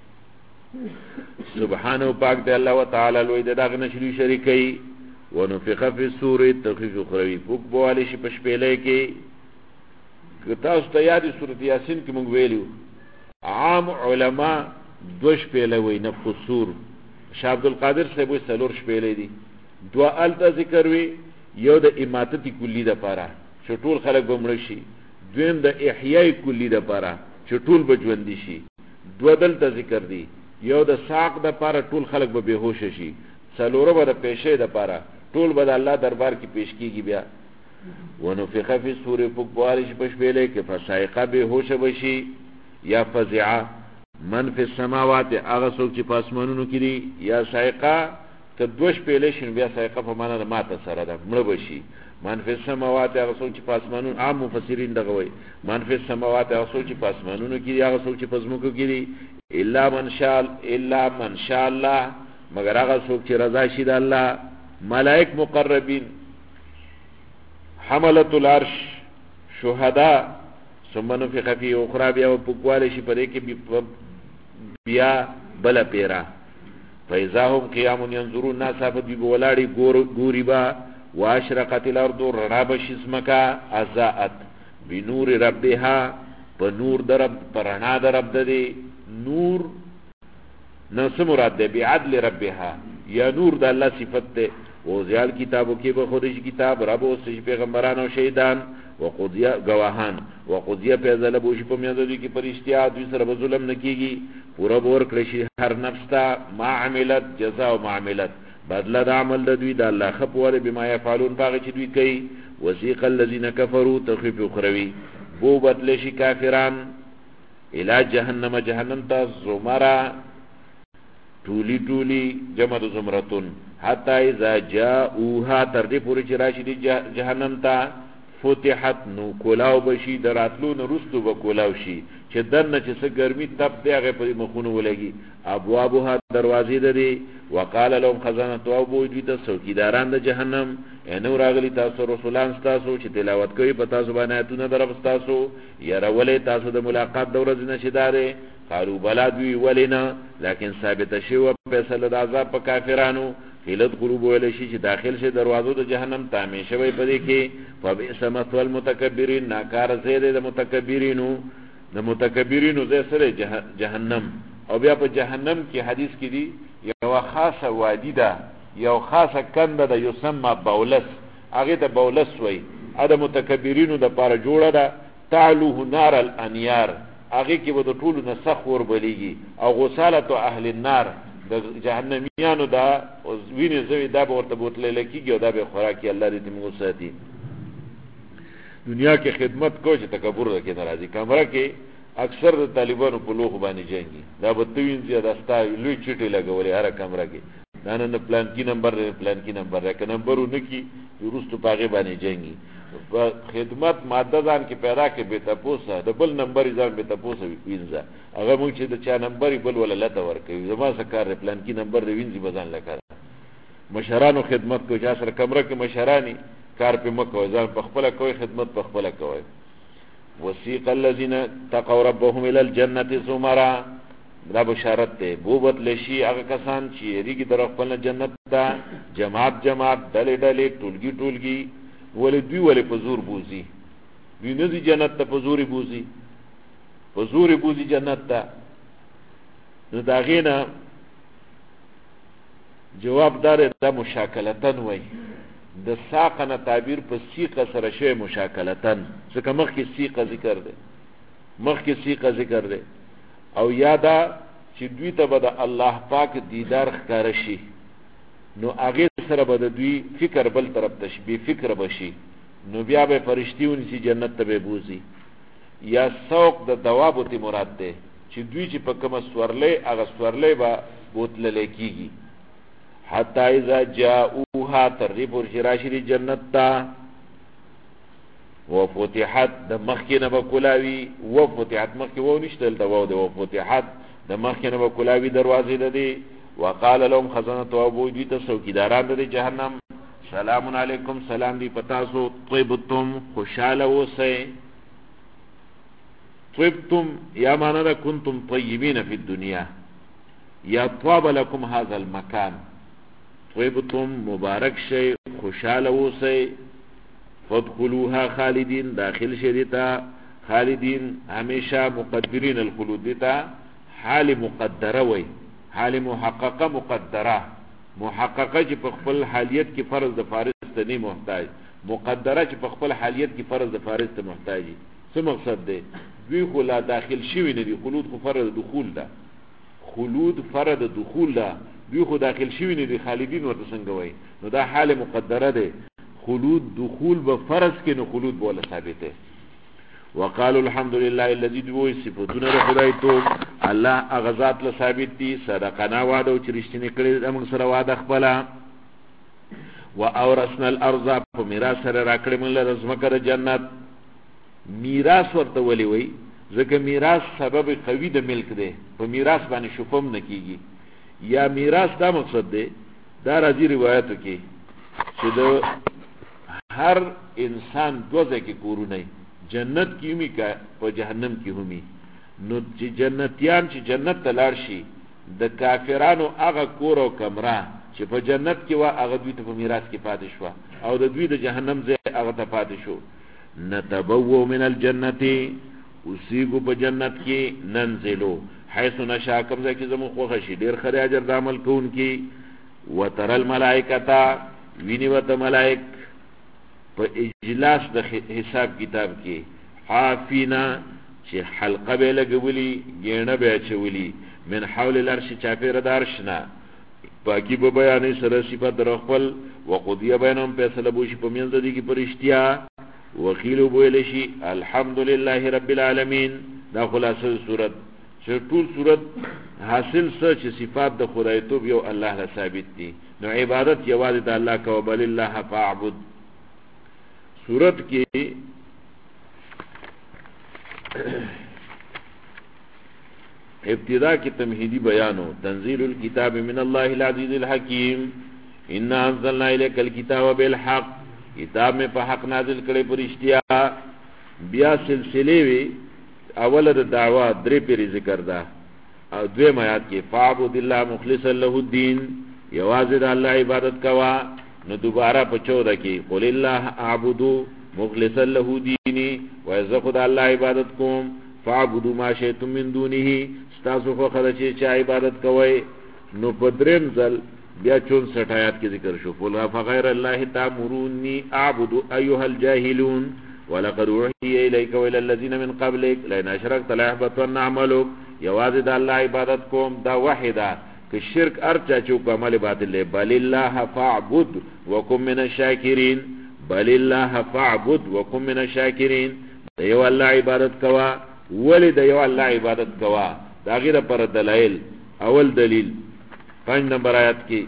سبحانه پاک دی الله تعالی لوی دغه نشری شریکي ونفخ فی الصور تخفیف اخروی فوق بوالی شي پشپېلې کې کتاس ته یادی سورۃ یاسین کې مونږ ویلو عام علما دوش پېلې وي نه قصور شاه عبد القادر صاحب سلور شپېلې دي دوا الته ذکر وی یو د اماتت کلی د پاره چې ټول خلک بمړ شي دویم د احیاء کلی د پاره چې ټول بجوندي شي دوا دلته ذکر دي یو د ساق د پاره ټول خلک به بهوش شي څلوره به د پېښې د پاره ټول به د الله دربار کې پیش کیږي بیا ونفخ فی الصور فوق بوارش پشپېلې کې فصائقه بهوش بشي یا فزعه من فی السماوات هغه څوک چې په اسمانونو کې دي یا صائقه ته دوش پېلې شین بیا صائقه په معنا د ماته سره ده مړ بشي من فی السماوات هغه څوک چې په اسمانونو عام مفسرین دغه وایي من فی السماوات هغه څوک چې په اسمانونو کې دي هغه څوک چې په زمکو کې دي الا من شاء الله مگر هغه څوک چې رضا شي د الله ملائک مقربین حملۃ العرش شهدا ثم نفخ فی اخرى بیا پکواله شي پرې کې بیا بل پیرا فاذا هم قیام ينظرون الناس فبي ولاړي ګوري با واشرقت الارض رب شسمکا ازاءت بنور ربها بنور درب پرانا درب ددي نور نس مراد ده بعدل ربها یا نور د الله صفت ده او زیال کتابو کې به خودش کتاب رب او پیغمبران او شهیدان وقضیا گواهان وقضیا فیصله بوشي په میاده دي کې پرشتیا دوی سره ظلم نکېږي پورا بور کړی شي هر نفس ته ما عملت جزاء ما عملت بدله د عمل د دوی د الله خپوره بما يفعلون باغ چې دوی کوي وسيق الذين كفروا تخفيف اخروی بو بدل شي کافران الى جهنم تا زمرا ټولی ټولی جمع زمرتون حتی اذا جاؤوها تر دې پورې چې راشي د جهنم ته فتحت نو کولاو بشي د راتلو نه وروستو به کولاو شي چې دننه چې څه ګرمي تپ دی هغې په مخونو ولګي ابوابها دروازې د دې وقال لهم خزنتها وبوی دوی ته څوکیداران د جهنم نو راغلي تاسو رسولان ستاسو چې تلاوت کوي په تاسو باندې آیتونه د رب ستاسو یارولې تاسو د ملاقات د ورځې نه چې دا دی قالوا بلا دوی ولې نه لیکن ثابته شوې فیصله د عذاب په کافرانو قیل ادخلوا بویلی شي چې داخل شي دروازو د جهنم ته همیشه وی په دې کې فبئس مثوى المتکبرین ناکاره ځای دی د متکبرینو ځای سره جهنم او بیا په جهنم کې حدیث کې دی یو خاصه وادي ده یو خاصه کنده ده یسمى بولس هغې ته بولس وی د متکبرینو د پاره جوړه ده تعلوه نار الانیار هغې کې به د ټولو نه سخت ور بلیږي او غسالة اهل النار د جهنمیانو دا وینې زوی دا به ورته بوتللی کېږي او دا به خوراکي الله دې موږ ساتي دنیا کې خدمت کو چې تکبر کې نه راځي کمره کې اکثر د طالبانو په لوخ باندې جنګي دا به ته وینځي دا ستا لوی چټې لګولې هره کمره کې دا نه پلان کې نمبر دی پلان کې نمبر دی که نمبر ونه کي وروستو په هغې باندې جنګي په خدمت ماده ځان کې پیدا کې بې تپوسه د بل نمبر یې ځان بې تپوسه وینځه هغه مونږ چې د چا نمبر یې بل وله لته ورکوي زما څه کار دی پلان کې نمبر دی وینځي به ځان لکه مشرانو خدمت کوي چا سره کمره کې مشرانی کار پې مه کوئ ځان په خپله کوئ خدمت په خپله کوئ وسیق الذین اتقوا ربهم الی الجنة زمرا دا بشارت دی بوبتلی شي هغه کسان چې یریږي در خپل نه جنت ته جماعت جماعت ډلې ډلې ټولګي ټولګي ولې دوی ولې په زور بوځي دوی نه ځي جنت ته په زورې بوځي په زورې بوځي جنت ته نو د هغې نه جواب دار دا مشاکلتن وی د ساقه نه تعبیر په سیقه سره شوی مشاکلتن ځکه مخکې سیقه ذکر دی او یادا چې دوی ته به د الله پاک دیدار ښکاره شي نو هغې سره به د دوی فکر بل طرف ته شي بې فکره به شي نو بیا به فرشتي ونیسي جنت ته به بوځي یا سوق د دوابو تی مراد دی چې دوی چې په کومه سورلی هغه سورلی به بوتللی کېږي حتی اذا جاؤوها تر دې پورې چې راشي د جنت ته وفتحت د مخکې نه به کلاوي وفتحت مخکې وو نشته دلته واو دی وفتحت د مخکې نه به کلاوي دروازې د دې وقال لهم خزنتها وبوی دوی ته څوکیداران د جهنم سلام علیکم سلام دی پتاسو طیبتم خوشحاله اوسئ طیبتم یا معنی ده کنتم طیبین فی الدنیا یا طاب لکم هذا المکان طیبتم مبارک شئ خوشحاله اوسئ فادخلوها خالدین داخل شئ دیتا خالدین همیشه مقدرین الخلود دیتا حال مقدره وی حال محققه مقدره محققه چې په خپل حالیت کې فرض د فارض ته نه محتاج مقدره چې په خپل حالیت کې فرض د فارض ته محتاج څه مقصد دی دوی خو لا داخل شوي نه دي خلود خو فرض دخول ده خلود فرض دخول ده دوی خو داخل شوي نه دي خالدین ورته څنګه وایي نو دا حال مقدره دی خلود دخول به فرض کې نو خلود به ولا ثابت دی وقالوا الحمد لله الذي دوی صفاتونه د خدای تو الله اغزاد له ثابت دي صدقنا وعده او چرشتنی کړي د موږ سره وعده خپل و اورثنا الارض په میراث سره راکړې موږ له زمکه د جنت میراث ورته ولي وي ځکه میراث سبب قوی د ملک دی په میراث باندې شفم نه کیږي یا میراث دا مقصد دی دا راځي روایتو کې چې د هر انسان دوزه کې کورونه جنت کی همی کا په جهنم کی همی نو چې جنتیان چې جنت ته لاړ شي د کافرانو هغه کور او کمره چې په جنت کې وا هغه دوی ته په میراث کې پاتې شو او د دوی د جهنم ځای هغه ته پاتې شو نتبوء من الجنه اوسیګو په جنت کې ننزلو حيث نشاء کوم ځای کې زموږ خوښه شي ډېر ښه اجر د عمل کوونکي وتر الملائکه ویني وته ملائک په اجلاس د حساب کتاب کې حافینا چې حلقه به لګولي ګینه به چولی من حول العرش چاپیره د عرش نه باقي به بیانې سره صفات در خپل وقضیه بینهم فیصله بوشي په منځ دي کې پرشتیا وقیل بویل شي الحمدلله رب العالمین دا خلاصه صورت چې ټول صورت حاصل څه چې صفات د خدای توب یو الله له ثابت دي نو عبادت یوازې د الله کو بل الله فاعبد. سورت کې ابتدا کی تمہیدی بیانو تنزیل الكتاب من اللہ العزیز الحکیم انا انزلنا الیک الکتاب بالحق کتاب میں په حق نازل کړي پرشتیا. بیا سلسله وی اول د دعوا درې پیری ذکر ده او دویم آیات کې فاعبد الله مخلصا له الدین یوازې د الله عبادت کوا. نو دوباره په 14 کې قل الله اعبدو مخلصا له دینی ويزخد الله عبادت کوم فاعبدوا ما شئتم من دونه تاسو خو خدای چې عبادت کوي. نو په دریم ځل بیا 64 آیات کې ذکر شو قل فغیر الله تامروني اعبد ايها الجاهلون ولقد اوحي اليك والى الذين من قبلك لئن اشركت ليحبطن عملك. یوازې د الله عبادت کوم دا واحده که شرک ارچا چې عمل باطل له بل الله فاعبد وكن من الشاکرین. بل الله فاعبد وكن من الشاکرین. یو الله عبادت کوا. ولی د یو الله عبادت کوا دا غیر پر دلائل. اول دلیل 5 نمبر آیات کې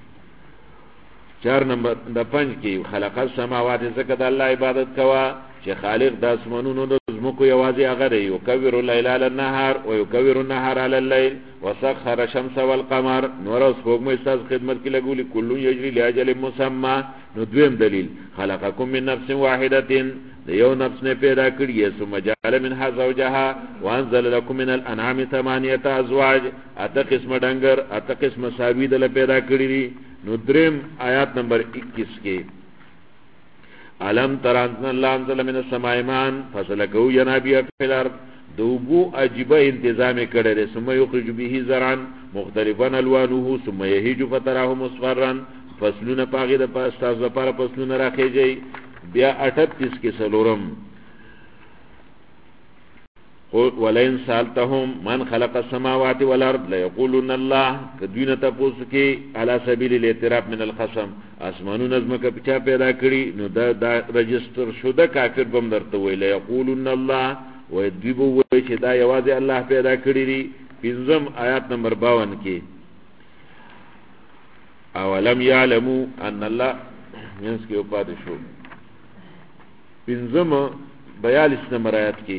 4 نمبر د 5 کې خلق السماوات زکه د الله عبادت کوا چې خالق د اسمانونو د زمکو یوازې هغه دی. یکور الليل على النهار ويكور النهار على الليل وسخر الشمس والقمر. نور اوس کوم استاذ خدمت کې لګولي کل یجري لاجل مسمى. نو دویم دلیل خلقکم من نفس واحده د یو نفس نه پیدا کړی ثم جعل منها زوجها وانزل لكم من الانعام 8 ازواج. اته قسم ډنګر اته قسم ساوی دل پیدا کړی. نو دریم آیات نمبر 21 کې علم ترانزن اللہ انزل من السماء مان فسلکو ینابیع فی الارض. دوبو عجیبه انتظام کړی ثم یخرج به زرعا مختلفا الوانه ثم یهیج فتراه مصفرا. فصلونه پاغه د پاستاز لپاره فصلونه راخیږي. بیا 38 کې سلورم ولئن سالتهم من خلق السماوات والارض ليقولن الله. کدوینه تاسو کې على سبیل الاعتراف من القسم اسمانو نظم کا پچا پیدا کړي. نو دا رجستر شوده کافر بم درته وی ليقولن الله ويدبو وی چې دا یوازې الله پیدا کړی دی. پنځم آیات نمبر 52 کې اولم يعلموا ان الله مینس کې او پاتې شو. پنځم 42 نمبر آیات کې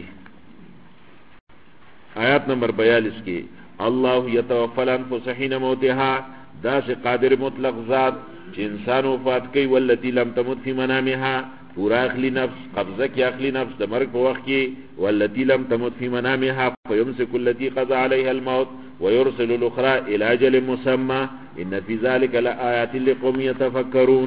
آیات نمبر 42 کې الله يتوفى الانفس حين موتها. دا سے قادر مطلق ذات چې انسان وفات کوي والتي لم تمت في منامها پورا اخلی نفس قبضه کی اخلی نفس د مرګ په وخت کې والتي لم تمت في منامها فيمسك التي قضى عليها الموت ويرسل الاخرى الى اجل مسمى ان في ذلك لآيات لقوم يتفكرون.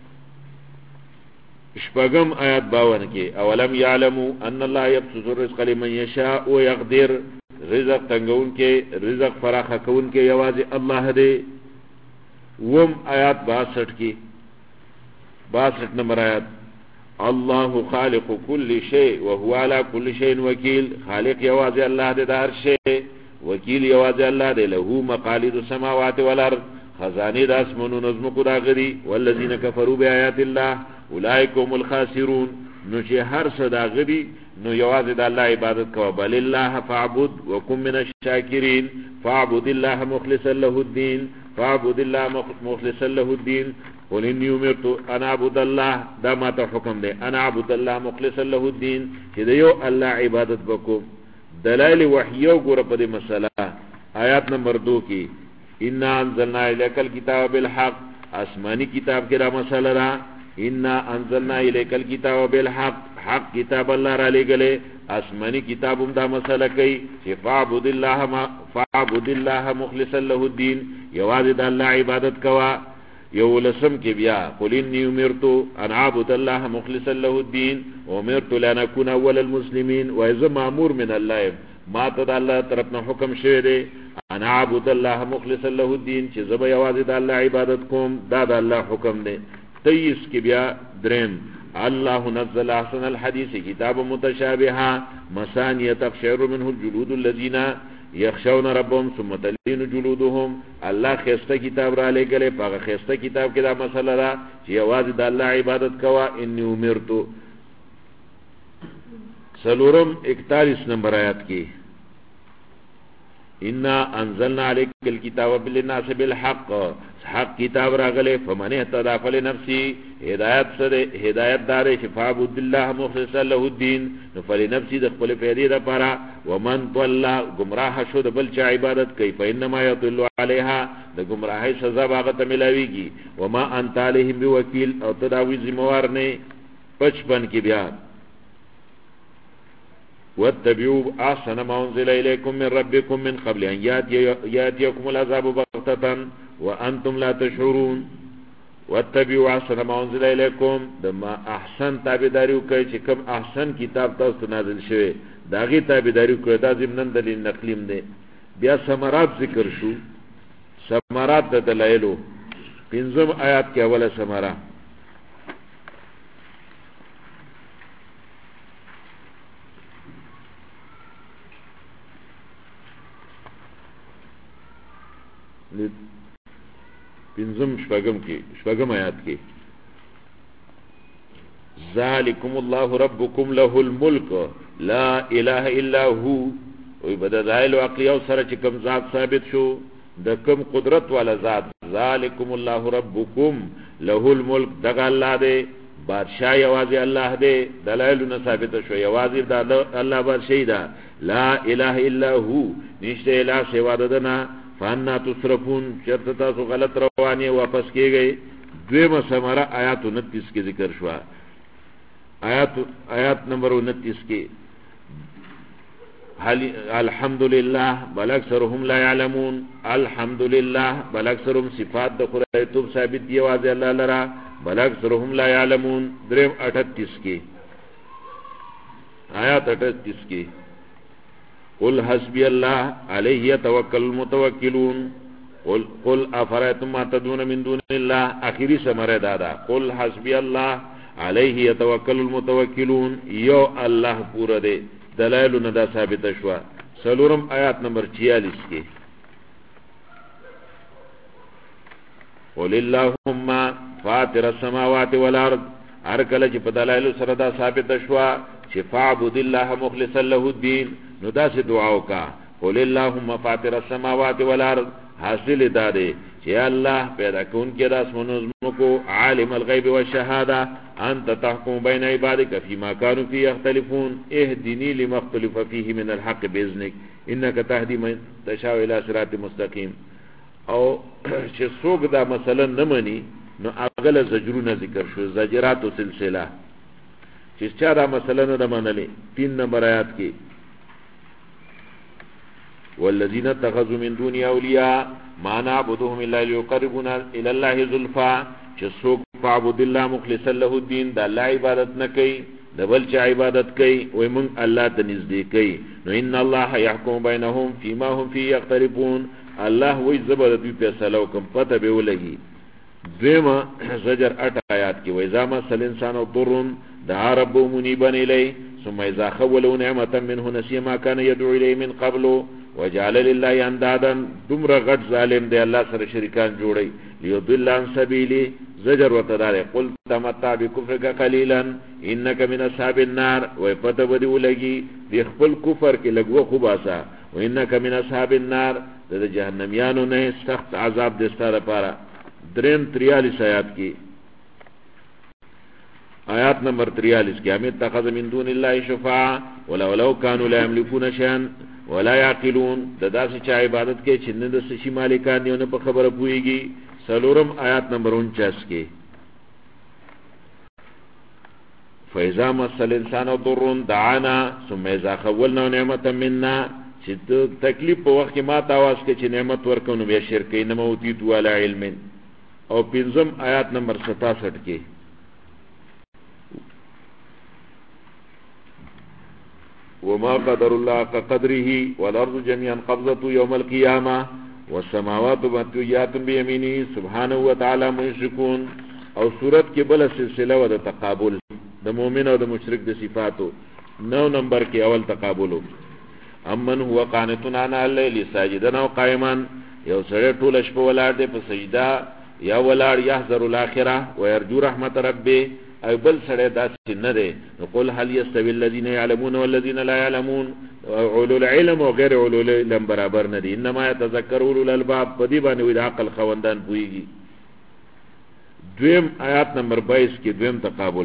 شپږم آیات 52 کې اولم يعلموا ان الله يبسط الرزق لمن يشاء ويقدر. رزق تنگون کې رزق فراخ کون کې یوازې الله دی. وم آیات 62 کې 62 نمبر آیات الله خالق كل شيء وهو على كل شيء وكيل. خالق یوازې الله دی د هر شی. وکیل یوازې الله دی. له مقاليد السماوات والارض خزانه د اسمانو نظم کو راغلي. والذین کفروا بآیات الله اولئک هم الخاسرون. نو چې هر صدا غدي نو یوازې د الله عبادت کوه. بل الله فاعبد وكن من الشاکرین. فاعبد الله مخلصا له الدین. فاعبد الله مخلصا له الدین. قل اني امرت ان اعبد الله. دا ما ته حکم دی ان اعبد الله مخلصا له الدین چې د یو الله عبادت وکوم. دلائل وحیو ګوره په دې مسله آیات نمبر 2 کې انا انزلنا الیک الکتاب بالحق. آسمانی کتاب کې دا مسله را انا انزلنا الیک الکتاب بالحق. حق کتاب الله را لګلې. آسمانی کتاب هم دا مسله کوي چې فاعبد الله مخلصا له الدین یوازې د الله عبادت کوا. یو لسم کې بیا قل انی امرت ان اعبد الله مخلصا له الدین وامرت لان اكون اول المسلمین. واذا مامور من الله ما ته د الله طرف نه حکم شوی دی ان اعبد الله مخلصا له الدین چې زه به یوازې د الله عبادت کوم. دا د الله حکم دی. 23 کې بیا دریم الله نزل احسن الحديث كتاب متشابها مثانية تقشعر منه الجلود الذين يخشون ربهم ثم تلين جلودهم. الله خسته کتاب را لګلې. په خسته کتاب کې دا مسله ده چې یوازې د الله عبادت کوا. اني امرت. سلورم 41 نمبر آیات کې انا انزلنا عليك الكتاب بالناس بالحق حق کتاب راغله فمن اهتدى فلنفسه هدایت دار شفاء عبد الله مخلصا له الدين فلنفسه د خپل پیدې د پاره ومن ضل گمراه شو د بل چا عبادت کوي فإنما يضل عليها د گمراهۍ سزا باغ ته ملاويږي وما انت عليهم بوکیل او تداوی ذمہوار نه 55 کې بیا واتبعوا احسن ما انزل اليكم من ربكم من قبل ان ياتيكم العذاب بغتة وانتم لا تشعرون واتبعوا احسن ما انزل اليكم دما احسن تابعداري کوي چې کوم احسن کتاب تاسو نازل شوی داغي تابعداري کوي دا ضمن دلیل نقلیم دی بیا ثمرات ذکر شو ثمرات د دلایلو 5 آیات کې اوله ثمره شپږم آیات کې ذالکم الله ربکم له الملک لا اله الا هو وی بدلایل عقلی او سره چې کوم ذات ثابت شو د کوم قدرت والا ذات ذالکم الله ربکم له الملک دغه الله دی بادشاہ یوازې الله دی دلایل نه ثابت شو یوازې د الله بادشاہ دی لا اله الا هو نشته اله سوا دنا فانا تصرفون شرط تاسو غلط رواني واپس کیږي دویمه ثمره آیات 29 کې ذکر شو آیات نمبر 29 کې الحمدلله بل اکثرهم لا يعلمون الحمدلله بل اکثرهم صفات د خدای توب ثابت دی واځي الله لرا بل اکثرهم لا يعلمون دریم 38 کې آیات 38 کې قل حسبي الله عليه يتوكل المتوكلون قل افرأيتم ما تدعون من دون الله اخری ثمره دادا قل حسبي الله عليه يتوكل المتوكلون یو الله پورا دے دلائل ندا ثابت شوا سلورم آیات نمبر 46 کې قل اللهم فاطر السماوات والارض ارکل چې په دلائل سره دا ثابت شوا چې فاعبد الله مخلصا له الدين نو دا سے دعاو کا قول اللہم فاطر السماوات والارض حاصل دادے چې الله پیدا کون کې د اسمانو زمکو عالم الغیب والشهاده انت تحكم بین عبادك فيما كانوا فيه يختلفون اهدني لما اختلف فيه من الحق باذنك انك تهدي من تشاء الى صراط مستقيم او چې څوک دا مثلا نه مني نو اغله زجرونه ذکر شو زجرات سلسله چې چا دا مثلا نه منلې 3 نمبر آیات کې والذين اتخذوا من دون اولیاء ما نعبدهم الا ليقربونا الى الله زلفى چې څوک فعبد الله مخلصا له الدين د الله عبادت نه کوي د بل چا عبادت کوي وای مونږ الله ته نږدې کوي نو ان الله يحكم بينهم فيما هم فيه يختلفون الله وای زبر دوی فیصله وکم پته به ولګي دیمه زجر 8 آیات کې وای زما سل انسان او ضرن دعا رب منيبا اليه ثم اذا خولوا نعمه منه نسي ما كان يدعو اليه من قبل وجعل لله اندادا دمر غټ ظالم دی الله سره شریکان جوړي ليضل عن سبيله زجر وتدار قل تمتع بكفرك قليلا انك من اصحاب النار وپته بدی ولګي د خپل کفر کې لګو خو باسا وانك من اصحاب النار د جهنميانو نه سخت عذاب د ستاره لپاره دریم 43 آیات کې آیات نمبر 43 کې امه اتخذ من دون الله شفاعا ولو كانوا لا يملكون شيئا ولا يعقلون د داسې چا عبادت کې چې نه د سشي مالکان یو نه په خبره پويږي سلورم آیات نمبر 49 کې فاذا مس الانسان ضر دعانا ثم اذا خولنا نعمه منا چې تکلیف په وخت کې ما تاواز کې چې نعمت ورکونو بیا شرکې نه موتی تو علی علم او پنځم آیات نمبر 67 کې وما قدر الله كقدره والارض جميعا قبضته يوم القيامه والسماوات مطويات بيمينه سبحانه وتعالى ما يشركون او صورت کې بل سلسله و د تقابل د مؤمن او د مشرک د صفاتو 9 نمبر کې اول تقابل امن هو قانتون عن الليل ساجدا او قائما یو سره ټول شپه ولاړ دی په سجدا یا ولاړ يحذر الاخره ويرجو رحمت ربه او بل سره داسې نه دی. قل هل يستوي الذين يعلمون والذين لا يعلمون، علو العلم او غیر علو العلم برابر نه دي. انما يتذكر اولو الالباب، په دې باندې وی د عقل خوندان پويږي. دویم آیات نمبر 22 کې دویم تقابل،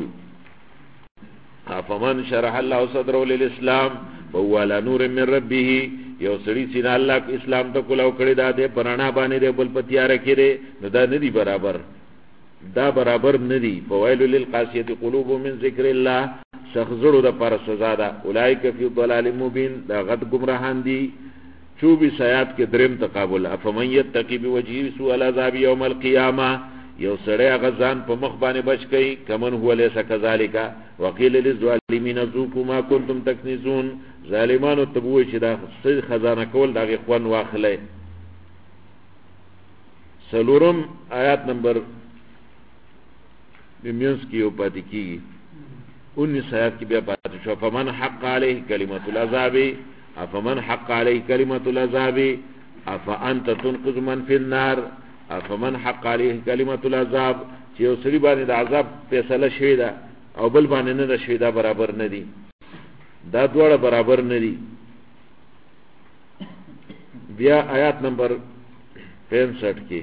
فمن شرح الله صدره للاسلام فهو على نور من ربه، یو سړي چې الله اسلام ته کولاو کړی دا دې پرانا باندې دې بل پتیار کړي، نو دا نه دي برابر، دا برابر نه دي. فويل للقاسيه قلوب من ذکر الله، سخزړو د پر سزا ده. اولئک فی ضلال مبین، دا غټ گمراهان دي. 24 آیات کې دریم تقابل، افمن یتقی بوجهه سوء العذاب یوم القیامه، یو سړی غزان په مخ باندې بچ کی، کمن هو لیس کذالک وقیل للظالمین ذوقوا ما کنتم تکنزون، ظالمانو تبوی چې دا خزانه کول دا غوان واخلې. سلورم آیات نمبر میونس کی او پاتې کی 19 آیات کی بیا پاتې شو، فمن حق علیه کلمۃ العذاب افمن حق علیه کلمۃ العذاب افانت تنقذ من فی النار، افمن حق علیه کلمۃ العذاب، چې یو سړي باندې د عذاب فیصله شوی ده او بل باندې نه ده شوی، دا برابر نه دي، دا دواړه برابر نه دي. بیا آیات نمبر 65 کې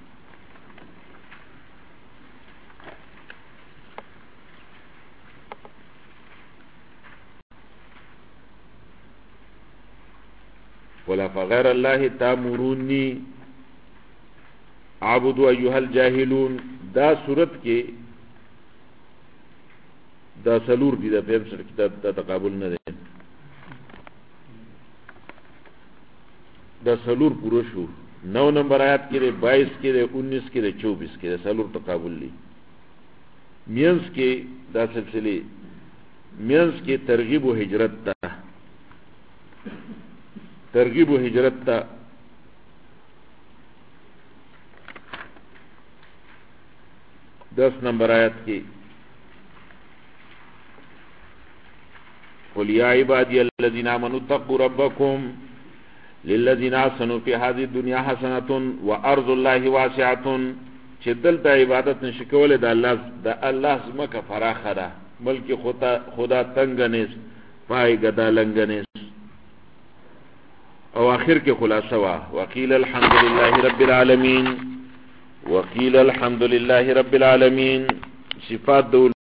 ولا فغیر الله تامرونی عبدوا ایها الجاهلون، دا صورت کې دا سلور دي، دا 65 کتاب دا تقابل نه دی، دا سلور پورا شو. 9 نمبر آیات کې 22 کې 19 کې 24 کې سلور تقابل لی. مینس کې دا سلسله مینس کې ترغیب و هجرت تا، ترغیب و هجرت تا. دس نمبر آیت کی قل یا عبادی الذین آمنوا اتقوا ربکم للذین احسنوا فی هذه الدنیا حسنة وارض الله واسعة، چې دلته عبادت نشکول د الله زمکه فراخه ده، بلکې خدا تنگ نیست پای گدا لنگ نیست. او آخر کې خلاصه وا وقیل الحمد لله رب العالمین، وقیل الحمد لله رب العالمین. صفات